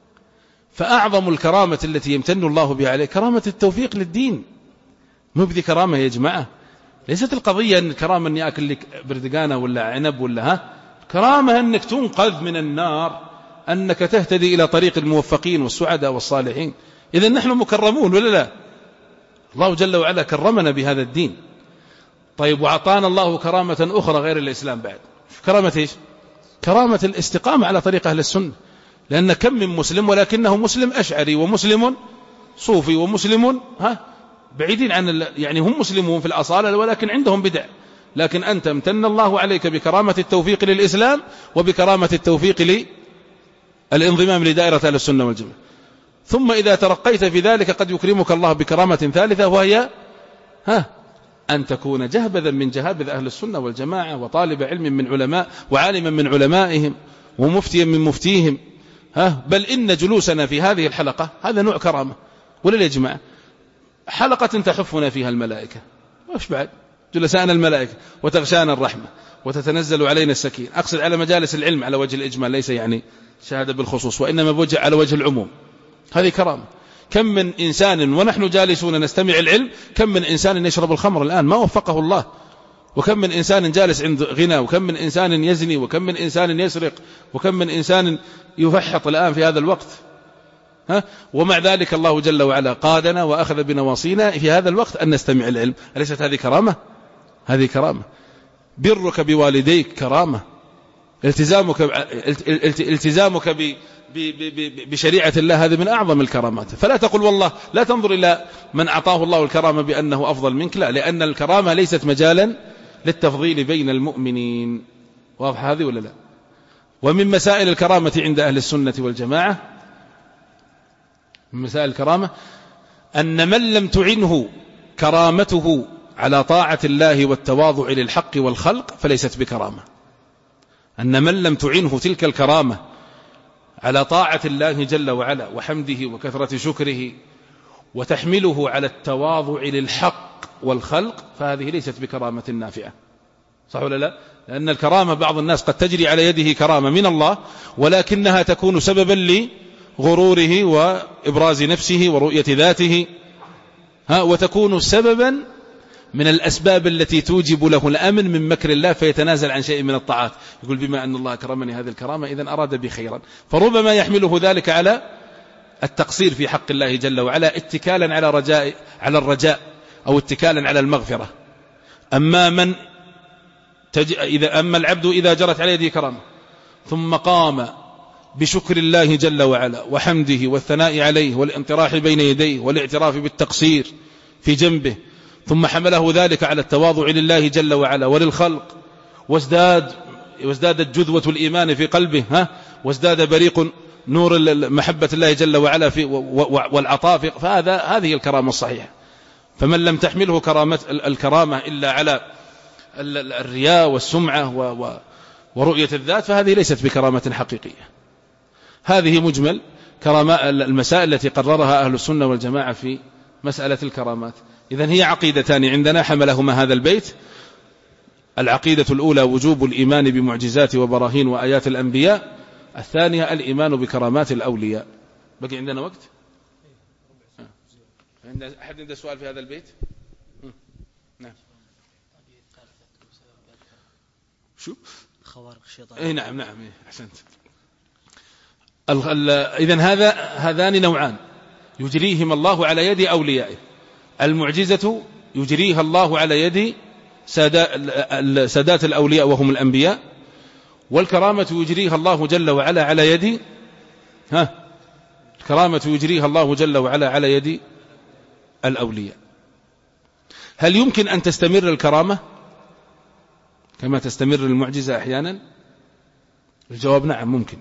فأعظم الكرامة التي يمتن الله بها عليه كرامة التوفيق للدين، مو بذي كرامة يا جماعة. ليست القضية أن كرامة أني أكل لك بردقانة ولا عنب ولا ها، كرامة أنك تنقذ من النار، أنك تهتدي إلى طريق الموفقين والسعداء والصالحين. إذن نحن مكرمون ولا لا؟ الله جل وعلا كرمنا بهذا الدين. طيب وعطانا الله كرامة أخرى غير الإسلام بعد، كرامة إيش؟ كرامة الاستقامة على طريق أهل السنة. لأن كم من مسلم ولكنه مسلم أشعري ومسلم صوفي ومسلم ها بعيدين عن، يعني هم مسلمون في الأصالة ولكن عندهم بدع. لكن أنت امتن الله عليك بكرامة التوفيق للإسلام وبكرامة التوفيق للانضمام لدائرة أهل السنة والجماعة. ثم إذا ترقيت في ذلك قد يكرمك الله بكرامة ثالثة، وهي ها أن تكون جهبذا من جهابذ أهل السنة والجماعة، وطالب علم من علماء وعالما من علمائهم ومفتيا من مفتيهم. ها بل إن جلوسنا في هذه الحلقة هذا نوع كرامة، ولا يا جماعة؟ حلقة تحفنا فيها الملائكة، وش بعد جلسانا الملائكة وتغشانا الرحمة وتتنزل علينا السكين. أقصد على مجالس العلم على وجه الإجمال، ليس يعني شهادة بالخصوص، وإنما بوجه على وجه العموم. هذه كرامة. كم من إنسان ونحن جالسون نستمع العلم، كم من إنسان يشرب الخمر الآن ما وفقه الله، وكم من إنسان جالس عند غنى، وكم من إنسان يزني، وكم من إنسان يسرق، وكم من إنسان يفحط الآن في هذا الوقت. ها؟ ومع ذلك الله جل وعلا قادنا وأخذ بنواصينا في هذا الوقت أن نستمع العلم. أليست هذه كرامة؟ هذه كرامة. برك بوالديك كرامة. التزامك التزامك ب بشريعة الله هذا من أعظم الكرامات. فلا تقل والله، لا تنظر إلى من أعطاه الله الكرامة بأنه أفضل منك، لا، لأن الكرامة ليست مجالا للتفضيل بين المؤمنين. واضح هذه ولا لا؟ ومن مسائل الكرامة عند أهل السنة والجماعة، من مسائل الكرامة أن من لم تعنه كرامته على طاعة الله والتواضع للحق والخلق فليست بكرامة. أن من لم تعنه تلك الكرامة على طاعة الله جل وعلا وحمده وكثرة شكره وتحمله على التواضع للحق والخلق، فهذه ليست بكرامة نافعة. صح ولا لا؟ لأن الكرامة بعض الناس قد تجري على يده كرامة من الله، ولكنها تكون سببا لغروره وإبراز نفسه ورؤية ذاته، ها وتكون سببا من الأسباب التي توجب له الأمن من مكر الله، فيتنازل عن شيء من الطاعات، يقول بما أن الله كرمني هذه الكرامة إذن أراد بي خيرا، فربما يحمله ذلك على التقصير في حق الله جل وعلا، اتكالا على رجاء على الرجاء أو اتكالا على المغفرة. أما من تج... إذا أما العبد إذا جرت على يده كرامة ثم قام بشكر الله جل وعلا وحمده والثناء عليه والانطراح بين يديه والاعتراف بالتقصير في جنبه، ثم حمله ذلك على التواضع لله جل وعلا وللخلق، وازداد وازدادت جذوة الإيمان في قلبه، ها وازداد بريق نور محبة الله جل وعلا في والعطاء، فهذا هذه الكرامة الصحيحة. فمن لم تحمله كرامة الكرامة إلا على الرياء والسمعة ورؤية الذات، فهذه ليست بكرامة حقيقية. هذه مجمل كرامة المسائل التي قررها أهل السنة والجماعة في مسألة الكرامات. إذن هي عقيدتان عندنا حملهما هذا البيت. العقيدة الأولى وجوب الإيمان بمعجزات وبراهين وآيات الأنبياء، الثانية الإيمان بكرامات الأولياء. بقي عندنا وقت؟ أحد عنده سؤال في هذا البيت؟ نعم. شو؟ خوارق الشيطان. إيه نعم نعم أحسنت. إذن هذا هذان نوعان يجريهما الله على يد أوليائه. المعجزة يجريها الله على يد سادات الأولياء وهم الأنبياء، والكرامة يجريها الله جل وعلا على يد ها الكرامة يجريها الله جل وعلا على يد الأولياء. هل يمكن أن تستمر الكرامة كما تستمر المعجزة أحيانا؟ الجواب نعم ممكن.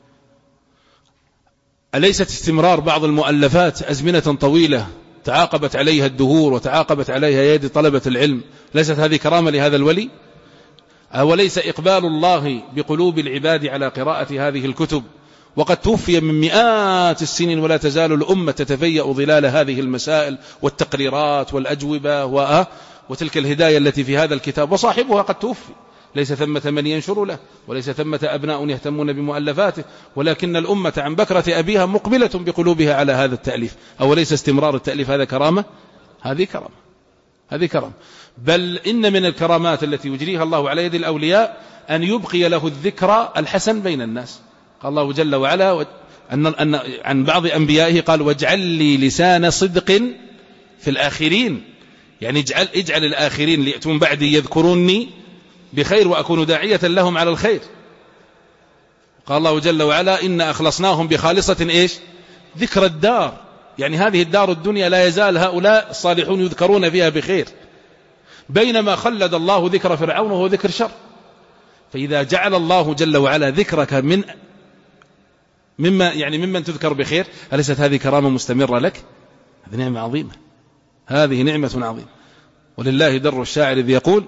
أليست استمرار بعض المؤلفات أزمنة طويلة تعاقبت عليها الدهور وتعاقبت عليها يد طلبة العلم، ليست هذه كرامة لهذا الولي؟ أوليس إقبال الله بقلوب العباد على قراءة هذه الكتب وقد توفي من مئات السنين ولا تزال الأمة تتفيأ ظلال هذه المسائل والتقريرات والأجوبة وتلك الهداية التي في هذا الكتاب، وصاحبها قد توفي، ليس ثمة من ينشر له وليس ثمة أبناء يهتمون بمؤلفاته، ولكن الأمة عن بكرة أبيها مقبلة بقلوبها على هذا التأليف. أوليس استمرار التأليف هذا كرامة؟ هذه كرامة، هذه كرامة. بل إن من الكرامات التي يجريها الله على يد الأولياء أن يبقي له الذكر الحسن بين الناس. قال الله جل وعلا أن أن عن بعض أنبيائه قال واجعل لي لسان صدق في الآخرين، يعني اجعل, اجعل الآخرين ليأتون بعدي يذكروني بخير وأكون داعية لهم على الخير. قال الله جل وعلا إن أخلصناهم بخالصة إيش؟ ذكر الدار، يعني هذه الدار الدنيا لا يزال هؤلاء الصالحون يذكرون فيها بخير، بينما خلد الله ذكر فرعون وهو ذكر شر. فإذا جعل الله جل وعلا ذكرك من مما يعني ممن تذكر بخير، أليست هذه كرامة مستمرة لك؟ هذه نعمة عظيمة، هذه نعمة عظيمة. ولله در الشاعر إذ يقول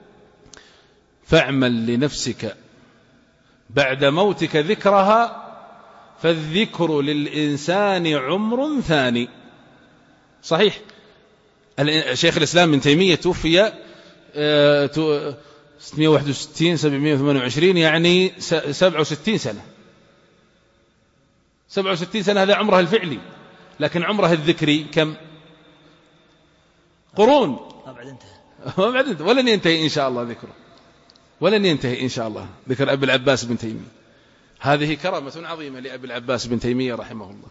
فاعمل لنفسك بعد موتك ذكرها فالذكر للإنسان عمر ثاني. صحيح، شيخ الإسلام ابن تيمية توفي ستمائة وواحد وستين سبعمائة وثمانية وعشرين، يعني سبعة وستين سنة. سبعة وستين سنة هذا عمره الفعلي، لكن عمره الذكري كم؟ قرون. ما بعد انتهى ولن ينتهي إن شاء الله ذكره، ولن ينتهي إن شاء الله ذكر أبي العباس بن تيمية. هذه كرامة عظيمة لأبي العباس بن تيمية رحمه الله.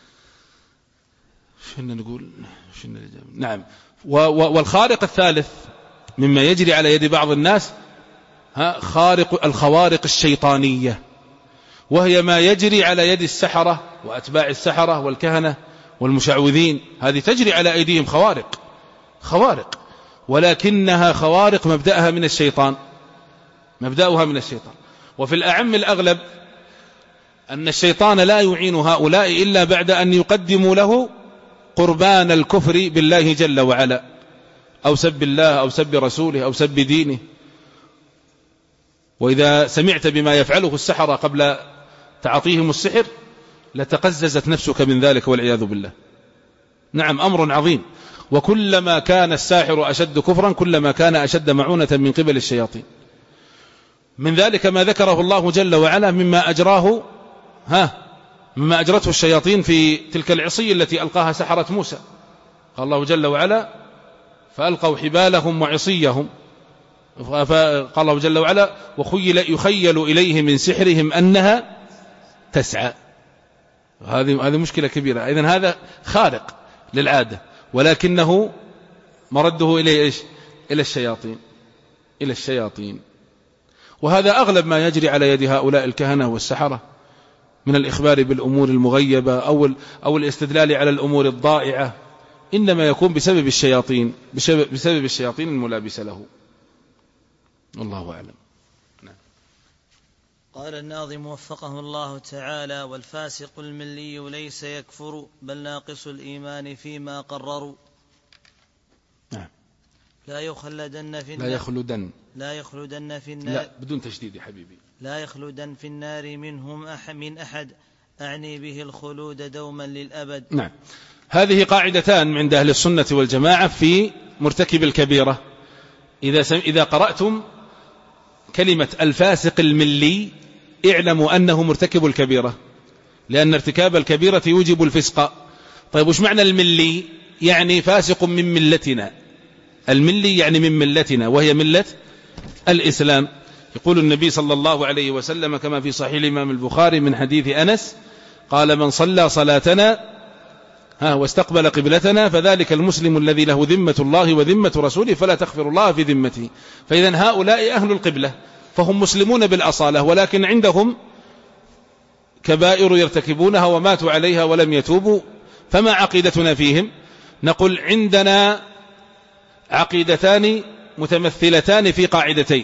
شنو نقول؟ شنو نعم. والخارق الثالث مما يجري على يد بعض الناس ها خارق الخوارق الشيطانية، وهي ما يجري على يد السحرة وأتباع السحرة والكهنة والمشعوذين. هذه تجري على أيديهم خوارق خوارق ولكنها خوارق مبدأها من الشيطان، مبدأها من الشيطان. وفي الأعم الأغلب أن الشيطان لا يعين هؤلاء إلا بعد أن يقدموا له قربان الكفر بالله جل وعلا، أو سب الله أو سب رسوله أو سب دينه. وإذا سمعت بما يفعله السحرة قبل تعطيهم السحر لتقززت نفسك من ذلك والعياذ بالله. نعم، أمر عظيم. وكلما كان الساحر أشد كفرا كلما كان أشد معونة من قبل الشياطين. من ذلك ما ذكره الله جل وعلا مما أجراه ها مما أجرته الشياطين في تلك العصي التي ألقاها سحرة موسى. قال الله جل وعلا فألقوا حبالهم وعصيهم، قال الله جل وعلا وخيل يخيل إليه من سحرهم أنها تسعى. هذه هذه مشكلة كبيرة. إذن هذا خارق للعادة، ولكنه مرده إليه إيش؟ إلى الشياطين، إلى الشياطين. وهذا أغلب ما يجري على يد هؤلاء الكهنة والسحرة من الإخبار بالأمور المغيبة أو أو الاستدلال على الأمور الضائعة، إنما يكون بسبب الشياطين، بسبب, بسبب الشياطين الملابسة له. والله أعلم. نعم. قال الناظم وفقه الله تعالى والفاسق الملي ليس يكفر بل ناقص الإيمان فيما قرروا. نعم. لا يخلدن في النار لا يخلدن لا يخلدن في النار لا بدون تشديد يا حبيبي. لا يخلدن في النار منهم أح من أحد أعني به الخلود دوما للأبد. نعم. هذه قاعدتان عند أهل السنة والجماعة في مرتكب الكبيرة. إذا سم... إذا قرأتم كلمة الفاسق الملي اعلموا أنه مرتكب الكبيرة، لأن ارتكاب الكبيرة يوجب الفسق. طيب وش معنى الملي؟ يعني فاسق من ملتنا. الملي يعني من ملتنا وهي ملة الإسلام. يقول النبي صلى الله عليه وسلم كما في صحيح الإمام البخاري من حديث أنس قال من صلى صلاتنا ها واستقبل قبلتنا فذلك المسلم الذي له ذمة الله وذمة رسوله فلا تغفر الله في ذمته. فإذا هؤلاء أهل القبلة فهم مسلمون بالأصالة، ولكن عندهم كبائر يرتكبونها وماتوا عليها ولم يتوبوا. فما عقيدتنا فيهم؟ نقول عندنا عقيدتان متمثلتان في قاعدتين: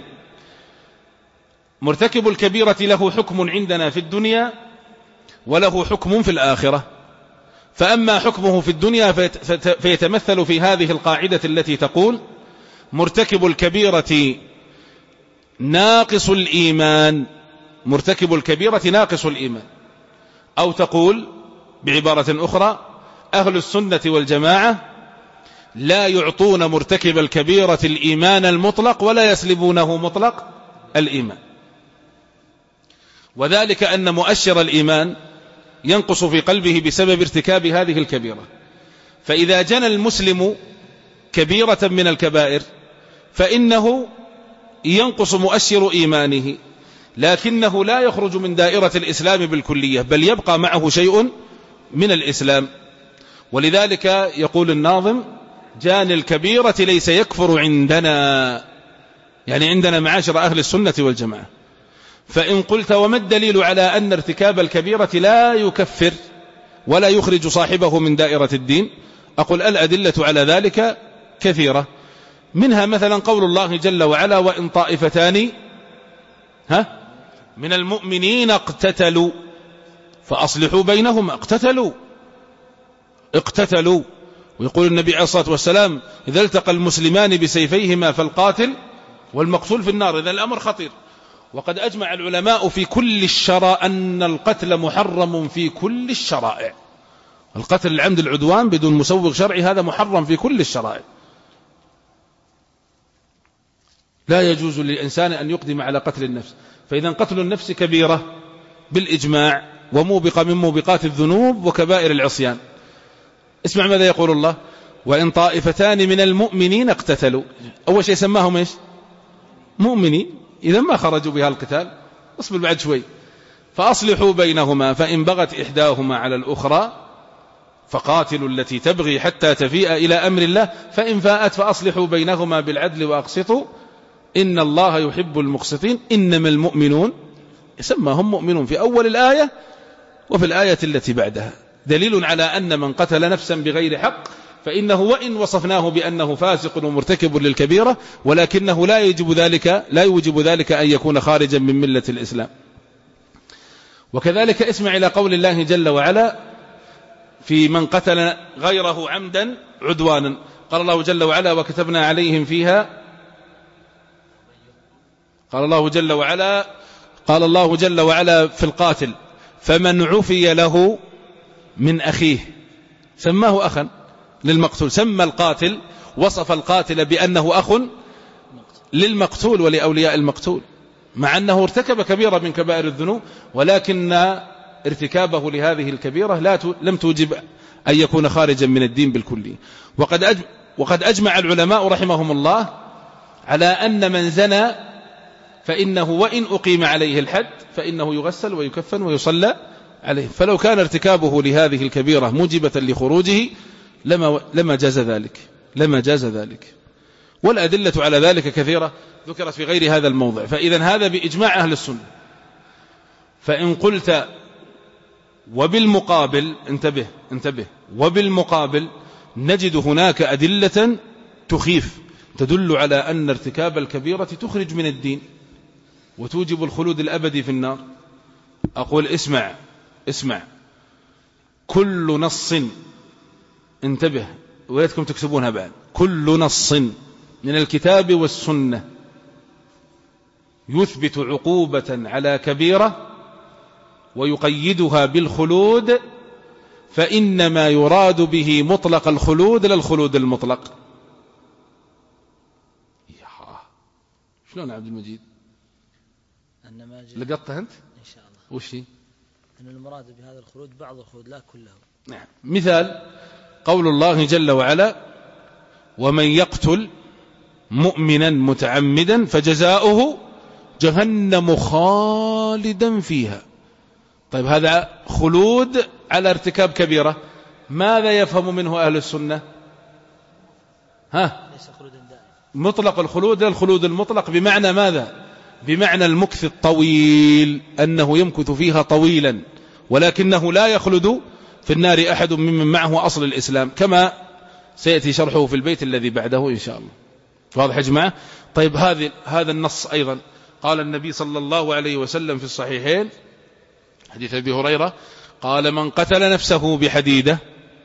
مرتكب الكبيرة له حكم عندنا في الدنيا وله حكم في الآخرة. فأما حكمه في الدنيا فيتمثل في هذه القاعدة التي تقول: مرتكب الكبيرة ناقص الإيمان، مرتكب الكبيرة ناقص الإيمان. أو تقول بعبارة أخرى: أهل السنة والجماعة لا يعطون مرتكب الكبيرة الإيمان المطلق ولا يسلبونه مطلق الإيمان. وذلك أن مؤشر الإيمان ينقص في قلبه بسبب ارتكاب هذه الكبيرة. فإذا جنى المسلم كبيرة من الكبائر فإنه ينقص مؤشر إيمانه، لكنه لا يخرج من دائرة الإسلام بالكلية، بل يبقى معه شيء من الإسلام. ولذلك يقول الناظم: جاني الكبيرة ليس يكفر عندنا، يعني عندنا معاشر أهل السنة والجماعة. فإن قلت وما الدليل على أن ارتكاب الكبيرة لا يكفر ولا يخرج صاحبه من دائرة الدين؟ أقول الأدلة على ذلك كثيرة، منها مثلا قول الله جل وعلا: وإن طائفتان ها من المؤمنين اقتتلوا فأصلحوا بينهما. اقتتلوا اقتتلوا ويقول النبي عليه الصلاة والسلام: إذا التقى المسلمان بسيفيهما فالقاتل والمقتول في النار. إذا الأمر خطير. وقد أجمع العلماء في كل الشرائع أن القتل محرم في كل الشرائع. القتل العمد العدوان بدون مسوغ شرعي هذا محرم في كل الشرائع. لا يجوز للإنسان أن يقدم على قتل النفس. فإذا قتل النفس كبيرة بالإجماع وموبقة من موبقات الذنوب وكبائر العصيان. اسمع ماذا يقول الله: وإن طائفتان من المؤمنين اقتتلوا. أول شيء سماهم إيش؟ مؤمنين. إذا ما خرجوا بها القتال اصبر بعد شوي. فأصلحوا بينهما فإن بغت إحداهما على الأخرى فقاتلوا التي تبغي حتى تفيء إلى أمر الله فإن فاءت فأصلحوا بينهما بالعدل وأقسطوا إن الله يحب المقسطين. إنما المؤمنون سماهم مؤمنون في أول الآية وفي الآية التي بعدها، دليل على أن من قتل نفسا بغير حق فإنه وإن وصفناه بأنه فاسق ومرتكب للكبيرة ولكنه لا يجب ذلك لا يوجب ذلك أن يكون خارجا من ملة الإسلام. وكذلك اسمع إلى قول الله جل وعلا في من قتل غيره عمدا عدوانا. قال الله جل وعلا: وكتبنا عليهم فيها قال الله جل وعلا قال الله جل وعلا في القاتل: فمن عفي له من أخيه. سماه أخا للمقتول، سمى القاتل وصف القاتل بأنه أخ للمقتول ولأولياء المقتول، مع أنه ارتكب كبيرة من كبائر الذنوب، ولكن ارتكابه لهذه الكبيرة لا لم توجب أن يكون خارجا من الدين بالكلي. وقد أجمع, وقد أجمع العلماء رحمهم الله على أن من زنى فإنه وإن أقيم عليه الحد فإنه يغسل ويكفن ويصلى عليه. فلو كان ارتكابه لهذه الكبيرة موجبة لخروجه لما, لما جاز ذلك لما جاز ذلك والأدلة على ذلك كثيرة ذكرت في غير هذا الموضع. فإذا هذا بإجماع أهل السنة. فإن قلت وبالمقابل انتبه انتبه وبالمقابل نجد هناك أدلة تخيف تدل على أن ارتكاب الكبيرة تخرج من الدين وتوجب الخلود الأبدي في النار. أقول اسمع اسمع كل نص، انتبه وليتكم تكتبونها بعد، كل نص من الكتاب والسنة يثبت عقوبة على كبيرة ويقيدها بالخلود فإنما يراد به مطلق الخلود لا الخلود المطلق. شلون عبد المجيد لقطته أنت إن شاء الله؟ وش هي؟ أن المراد بهذا الخلود بعض الخلود لا كله. نعم. مثال قول الله جل وعلا: ومن يقتل مؤمنا متعمدا فجزاؤه جهنم خالدا فيها. طيب هذا خلود على ارتكاب كبيرة، ماذا يفهم منه أهل السنة؟ ها؟ مطلق الخلود، الخلود المطلق بمعنى ماذا؟ بمعنى المكث الطويل، أنه يمكث فيها طويلا، ولكنه لا يخلد في النار أحد ممن معه أصل الإسلام، كما سيأتي شرحه في البيت الذي بعده إن شاء الله. واضح يا جماعة؟ طيب هذا هذا النص أيضا قال النبي صلى الله عليه وسلم في الصحيحين حديث أبي هريرة قال: من قتل نفسه بحديدة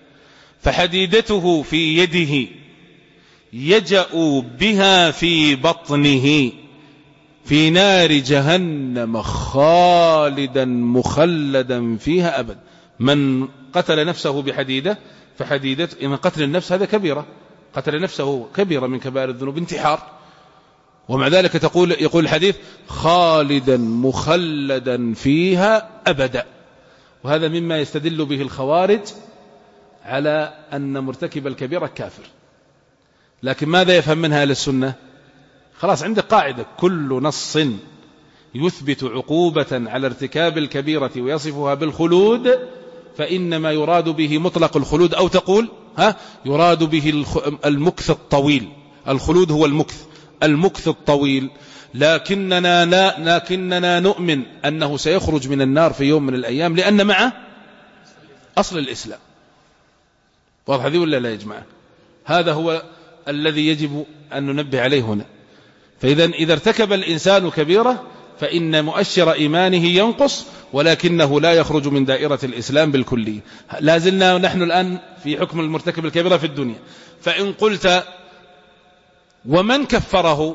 فحديدته في يده يجأ بها في بطنه في نار جهنم خالدا مخلدا فيها أبدا. من قتل نفسه بحديدة فحديدة، إن قتل النفس هذا كبيرة، قتل نفسه كبيرة من كبائر الذنوب، انتحار، ومع ذلك تقول يقول الحديث خالدا مخلدا فيها أبدا. وهذا مما يستدل به الخوارج على أن مرتكب الكبيرة كافر. لكن ماذا يفهم منها أهل السنة؟ خلاص عندك قاعدة: كل نص يثبت عقوبة على ارتكاب الكبيرة ويصفها بالخلود فإنما يراد به مطلق الخلود، أو تقول ها يراد به المكث الطويل. الخلود هو المكث المكث الطويل، لكننا لا لكننا نؤمن أنه سيخرج من النار في يوم من الأيام لأن معه أصل الإسلام. واضح هذه ولا لا يا جماعة؟ هذا هو الذي يجب أن ننبه عليه هنا. فإذا إذا ارتكب الإنسان كبيرة فإن مؤشر إيمانه ينقص، ولكنه لا يخرج من دائرة الإسلام بالكلية. لازلنا نحن الآن في حكم المرتكب الكبيرة في الدنيا. فإن قلت ومن كفره،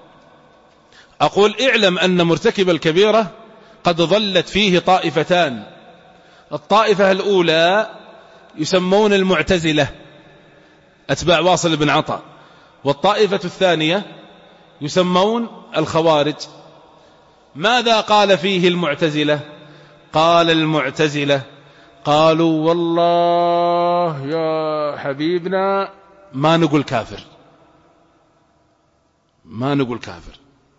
أقول اعلم أن مرتكب الكبيرة قد ظلت فيه طائفتان. الطائفة الأولى يسمون المعتزلة أتباع واصل بن عطاء، والطائفة الثانية يسمون الخوارج. ماذا قال فيه المعتزلة؟ قال المعتزلة قالوا والله يا حبيبنا ما نقول كافر، ما نقول كافر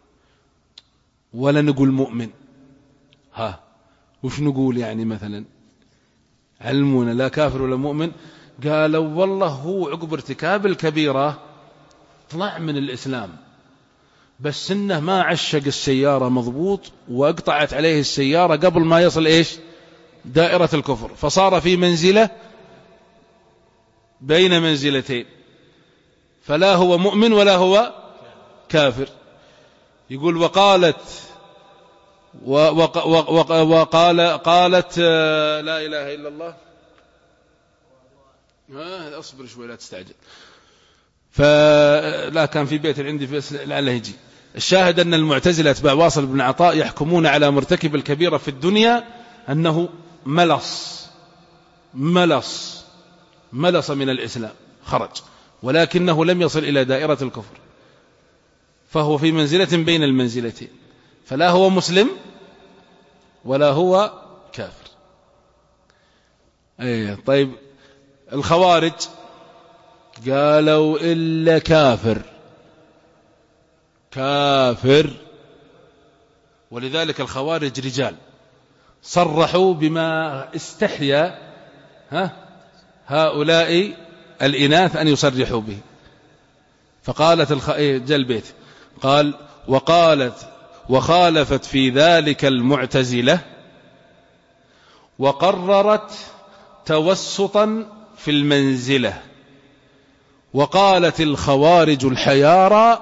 ولا نقول مؤمن. ها وش نقول يعني مثلا؟ علمونا، لا كافر ولا مؤمن. قالوا والله هو عقب ارتكاب الكبيرة طلع من الإسلام، بس إنه ما عشق السيارة مضبوط وأقطعت عليه السيارة قبل ما يصل إيش دائرة الكفر، فصار في منزلة بين منزلتين، فلا هو مؤمن ولا هو كافر. يقول وقالت وقال قالت لا إله إلا الله. ها أصبر شوي لا تستعجل، فلا كان في بيت عندي بس لعله يجي. الشاهد أن المعتزلة أتباع واصل بن عطاء يحكمون على مرتكب الكبيرة في الدنيا أنه ملص ملص ملص من الإسلام، خرج، ولكنه لم يصل إلى دائرة الكفر، فهو في منزلة بين المنزلتين، فلا هو مسلم ولا هو كافر. أيه طيب الخوارج قالوا إلا كافر كافر، ولذلك الخوارج رجال صرحوا بما استحيا ها هؤلاء الإناث أن يصرحوا به. فقالت الخ... جل بيت قال وقالت وخالفت في ذلك المعتزلة وقررت توسطا في المنزلة، وقالت الخوارج الحيارى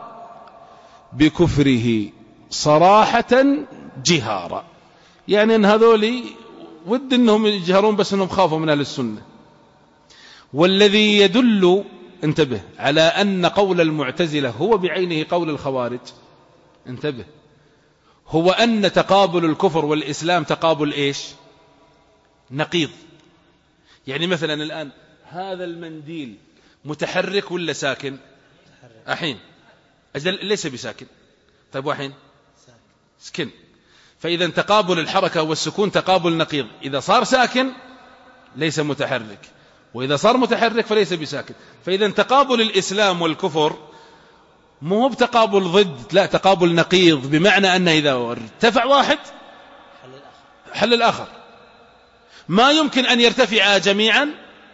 بكفره صراحة جهارا. يعني أن هذول ود أنهم يجهرون بس أنهم خافوا من أهل السنة. والذي يدل انتبه على أن قول المعتزلة هو بعينه قول الخوارج، انتبه، هو أن تقابل الكفر والإسلام تقابل إيش؟ نقيض. يعني مثلا الآن هذا المنديل متحرك ولا ساكن؟ أحين أجل ليس بساكن. طيب وحين سكن. فإذا تقابل الحركة والسكون تقابل نقيض. إذا صار ساكن ليس متحرك، وإذا صار متحرك فليس بساكن. فإذا تقابل الإسلام والكفر مو بتقابل ضد، لا تقابل نقيض، بمعنى أن إذا ارتفع واحد حل الآخر. ما يمكن أن يرتفع جميعا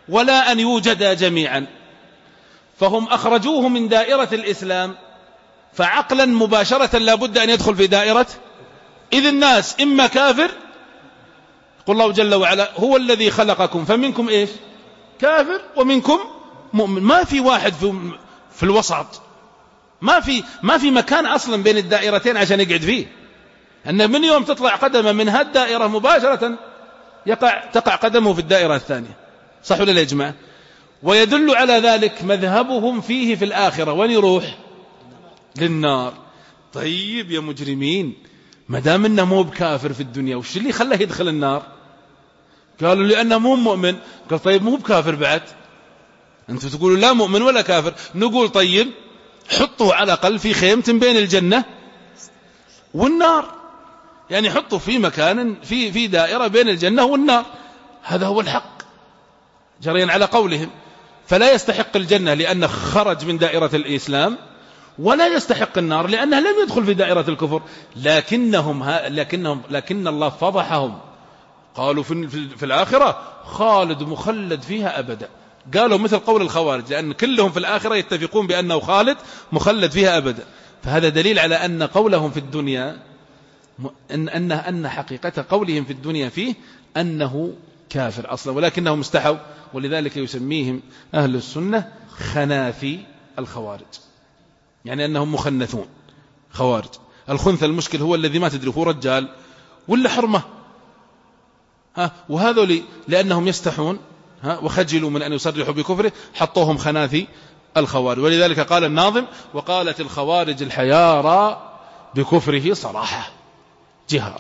ولا أن يوجدا جميعا، فهم أخرجوه من دائرة الإسلام، فعقلا مباشرة لا بد أن يدخل في دائرة. إذ الناس إما كافر، قل الله جل وعلا هو الذي خلقكم فمنكم إيش كافر ومنكم مؤمن، ما في واحد في, في الوسط، ما في, ما في مكان أصلا بين الدائرتين عشان يقعد فيه، أن من يوم تطلع قدمه من هذه الدائرة مباشرة يقع تقع قدمه في الدائرة الثانية. صح ولا لا يا جماعة؟ ويدل على ذلك مذهبهم فيه في الآخرة، وين يروح؟ للنار. طيب يا مجرمين، ما دام انه مو بكافر في الدنيا، وش اللي خلاه يدخل النار؟ قالوا لأنه مو مؤمن. قال طيب مو بكافر بعد، أنتم تقولوا لا مؤمن ولا كافر. نقول طيب حطوا على الأقل في خيمة بين الجنة والنار، يعني حطوا في مكان في في دائرة بين الجنة والنار، هذا هو الحق جريا على قولهم. فلا يستحق الجنة لأنه خرج من دائرة الإسلام، ولا يستحق النار لأنه لم يدخل في دائرة الكفر. لكنهم ها لكنهم لكن الله فضحهم، قالوا في, في الآخرة خالد مخلد فيها أبدا. قالوا مثل قول الخوارج، لأن كلهم في الآخرة يتفقون بأنه خالد مخلد فيها أبدا. فهذا دليل على أن قولهم في الدنيا أن, أن, أن حقيقة قولهم في الدنيا فيه أنه كافر أصلا، ولكنهم استحوا، ولذلك يسميهم أهل السنة خناثي الخوارج، يعني أنهم مخنثون خوارج. الخنث المشكل هو الذي ما تدري هو رجال ولا حرمة، ها وهذا لأنهم يستحون ها وخجلوا من أن يصرحوا بكفره حطوهم خناثي الخوارج. ولذلك قال الناظم: وقالت الخوارج الحيارى بكفره صراحة جهار.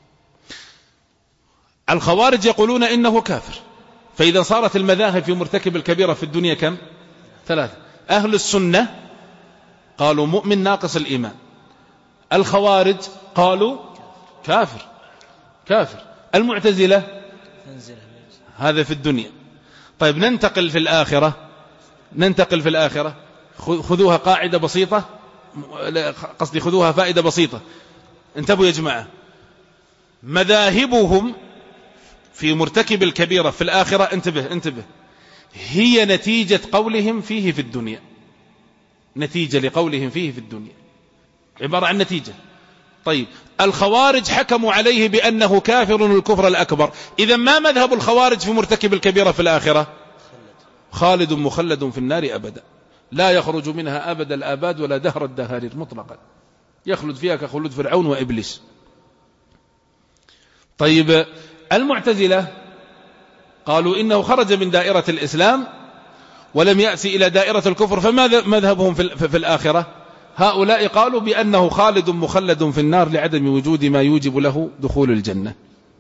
الخوارج يقولون إنه كافر، فإذا صارت المذاهب في مرتكب الكبيرة في الدنيا كم؟ ثلاثة. أهل السنة قالوا مؤمن ناقص الإيمان، الخوارج قالوا كافر كافر، المعتزلة هذا في الدنيا. طيب ننتقل في الآخرة، ننتقل في الآخرة خذوها قاعدة بسيطة، قصدي خذوها فائدة بسيطة، انتبهوا يا جماعة. مذاهبهم في مرتكب الكبيرة في الآخرة، انتبه انتبه، هي نتيجة قولهم فيه في الدنيا، نتيجة لقولهم فيه في الدنيا، عبارة عن نتيجة. طيب الخوارج حكموا عليه بأنه كافر الكفر الأكبر، إذا ما مذهب الخوارج في مرتكب الكبيرة في الآخرة؟ خالد مخلد في النار أبدا، لا يخرج منها أبد الآباد ولا دهر الدهارير مطلقا، يخلد فيها كخلود فرعون وإبليس. طيب المعتزلة قالوا إنه خرج من دائرة الإسلام ولم يأتي إلى دائرة الكفر، فماذا مذهبهم في الآخرة؟ هؤلاء قالوا بأنه خالد مخلد في النار لعدم وجود ما يوجب له دخول الجنة.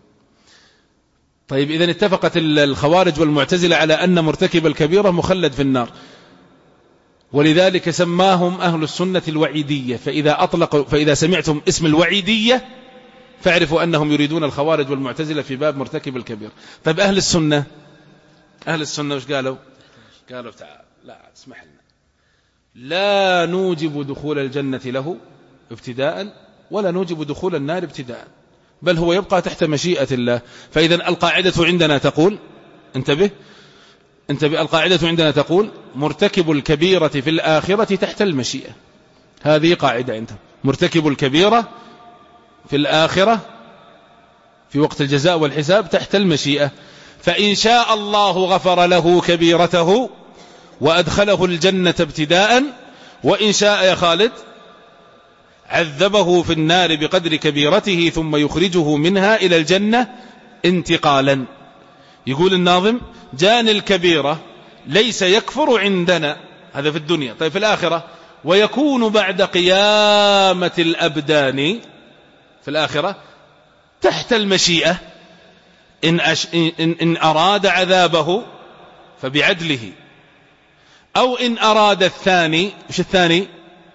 طيب إذن اتفقت الخوارج والمعتزلة على أن مرتكب الكبيرة مخلد في النار، ولذلك سماهم أهل السنة الوعيدية. فإذا أطلقوا فإذا سمعتم اسم الوعيدية فاعرفوا أنهم يريدون الخوارج والمعتزلة في باب مرتكب الكبير. طيب أهل السنة أهل السنة وش قالوا؟ قالوا تعال لا اسمح لنا، لا نوجب دخول الجنة له ابتداء ولا نوجب دخول النار ابتداء، بل هو يبقى تحت مشيئة الله. فإذا القاعدة عندنا تقول، انتبه انتبه، القاعدة عندنا تقول مرتكب الكبيرة في الآخرة تحت المشيئة، هذه قاعدة عندنا، مرتكب الكبيرة في الآخرة في وقت الجزاء والحساب تحت المشيئة. فإن شاء الله غفر له كبيرته وأدخله الجنة ابتداء، وإن شاء يا خالد عذبه في النار بقدر كبيرته ثم يخرجه منها إلى الجنة انتقالا. يقول الناظم: جان الكبيرة ليس يكفر عندنا، هذا في الدنيا. طيب في الآخرة: ويكون بعد قيامة الأبدان في الآخرة تحت المشيئة، إن, أش... إن... إن أراد عذابه فبعدله، أو إن أراد الثاني، مش الثاني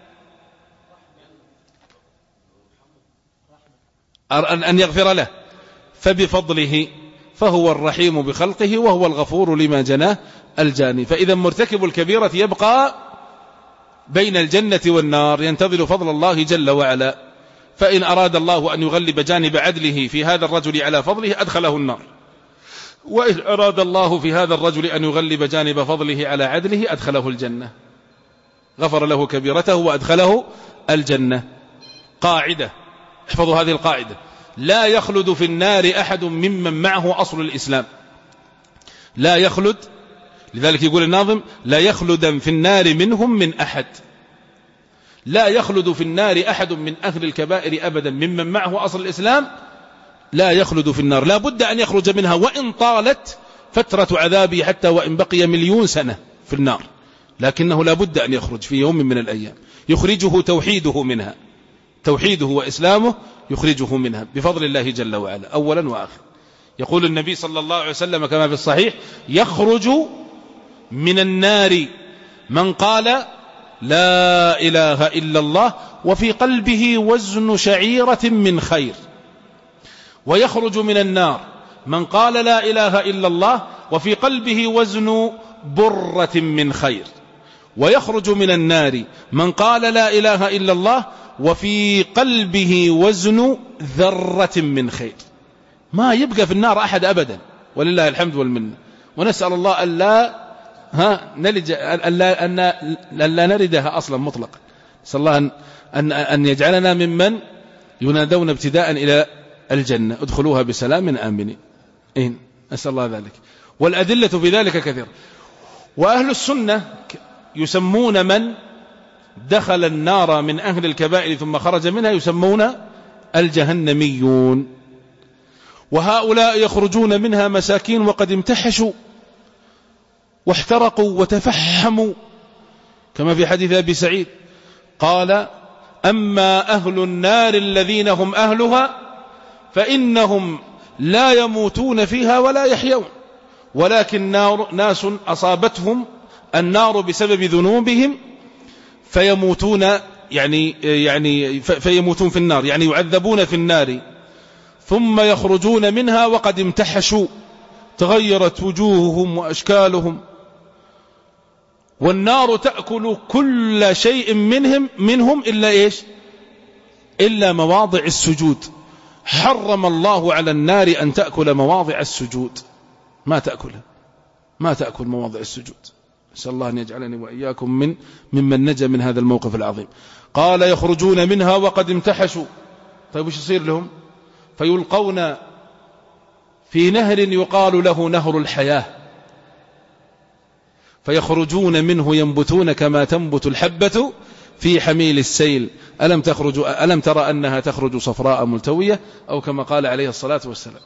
أن يغفر له فبفضله، فهو الرحيم بخلقه وهو الغفور لما جناه الجاني. فإذا مرتكب الكبيرة يبقى بين الجنة والنار ينتظر فضل الله جل وعلا، فإن أراد الله أن يغلب جانب عدله في هذا الرجل على فضله أدخله النار، وإن أراد الله في هذا الرجل أن يغلب جانب فضله على عدله أدخله الجنة، غفر له كبيرته وأدخله الجنة. قاعدة، احفظوا هذه القاعدة: لا يخلد في النار أحد ممن معه أصل الإسلام. لا يخلد، لذلك يقول الناظم: لا يخلد في النار منهم من أحد. لا يخلد في النار أحد من أهل الكبائر أبدا ممن معه أصل الإسلام، لا يخلد في النار، لا بد أن يخرج منها وإن طالت فترة عذابه، حتى وإن بقي مليون سنة في النار، لكنه لا بد أن يخرج في يوم من الأيام. يخرجه توحيده منها، توحيده وإسلامه يخرجه منها بفضل الله جل وعلا أولا وآخر. يقول النبي صلى الله عليه وسلم كما في الصحيح: يخرج من النار من قال لا إله إلا الله وفي قلبه وزن شعيرة من خير. ويخرج من النار من قال لا إله إلا الله وفي قلبه وزن برة من خير. ويخرج من النار من قال لا إله إلا الله وفي قلبه وزن ذرة من خير. ما يبقى في النار أحد أبدا، ولله الحمد والمنة. ونسأل الله ألا ها نلج ألا أن لا نردها أصلا مطلقا. نسأل الله أن أن أن يجعلنا ممن ينادون ابتداء إلى الجنة: ادخلوها بسلام آمنين. إن نسأل الله ذلك. والأدلة في ذلك كثير. وأهل السنة يسمون من دخل النار من أهل الكبائر ثم خرج منها يسمون الجهنميون. وهؤلاء يخرجون منها مساكين وقد امتحشوا واحترقوا وتفحموا، كما في حديث أبي سعيد قال: أما أهل النار الذين هم أهلها فإنهم لا يموتون فيها ولا يحيون، ولكن نار ناس أصابتهم النار بسبب ذنوبهم فيموتون، يعني يعني فيموتون في النار، يعني يعذبون في النار ثم يخرجون منها وقد امتحشوا، تغيرت وجوههم وأشكالهم، والنار تأكل كل شيء منهم منهم إلا إيش؟ إلا مواضع السجود. حرم الله على النار أن تأكل مواضع السجود، ما تأكلها، ما تأكل مواضع السجود. نسأل الله أن يجعلني وإياكم من ممن نجا من هذا الموقف العظيم. قال: يخرجون منها وقد امتحشوا. طيب وش يصير لهم؟ فيلقون في نهر يقال له نهر الحياة، فيخرجون منه ينبتون كما تنبت الحبة في حميل السيل، ألم, تخرج ألم ترى أنها تخرج صفراء ملتوية، أو كما قال عليه الصلاة والسلام.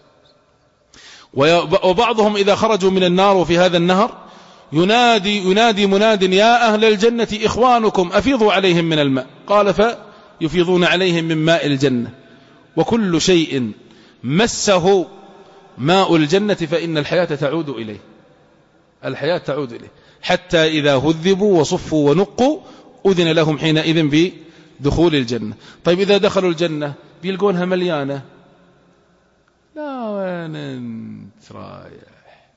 وبعضهم إذا خرجوا من النار وفي هذا النهر ينادي, ينادي مناد: يا أهل الجنة إخوانكم أفيضوا عليهم من الماء. قال: فيفيضون عليهم من ماء الجنة. وكل شيء مسه ماء الجنة فإن الحياة تعود إليه، الحياة تعود إليه، حتى إذا هذبوا وصفوا ونقوا أذن لهم حينئذ بدخول الجنة. طيب إذا دخلوا الجنة بيلقونها مليانة، لا وين انت رايح؟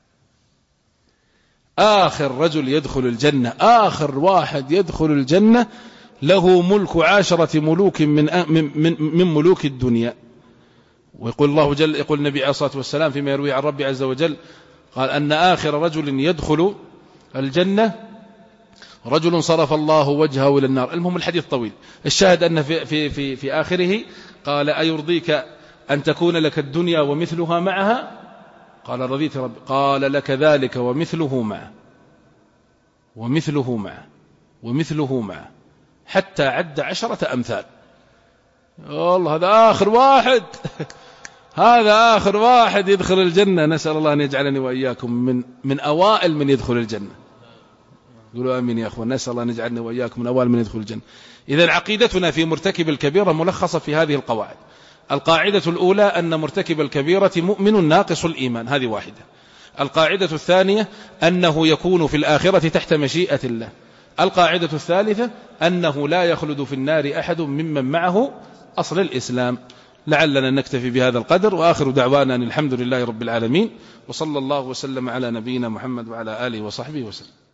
آخر رجل يدخل الجنة، آخر واحد يدخل الجنة له ملك عشرة ملوك من من من ملوك الدنيا. ويقول الله جل يقول النبي عليه الصلاة والسلام فيما يروي عن ربي عز وجل قال: أن آخر رجل يدخل الجنة رجل صرف الله وجهه إلى النار. المهم الحديث طويل، الشاهد أن في في في, في آخره قال: أيرضيك أن تكون لك الدنيا ومثلها معها؟ قال: رضيت ربي. قال: لك ذلك ومثله معه ومثله معه ومثله معه، حتى عد عشرة أمثال. والله هذا آخر واحد هذا آخر واحد يدخل الجنة. نسأل الله أن يجعلني وإياكم من من أوائل من يدخل الجنة. قولوا آمين يا أخوان. نسأل الله أن يجعلني وإياكم من أوائل من يدخل الجنة. إذن عقيدتنا في مرتكب الكبيرة ملخصة في هذه القواعد. القاعدة الأولى أن مرتكب الكبيرة مؤمن ناقص الإيمان، هذه واحدة. القاعدة الثانية أنه يكون في الآخرة تحت مشيئة الله. القاعدة الثالثة أنه لا يخلد في النار أحد ممن معه أصل الإسلام. لعلنا نكتفي بهذا القدر، وآخر دعوانا أن الحمد لله رب العالمين، وصلى الله وسلم على نبينا محمد وعلى آله وصحبه وسلم.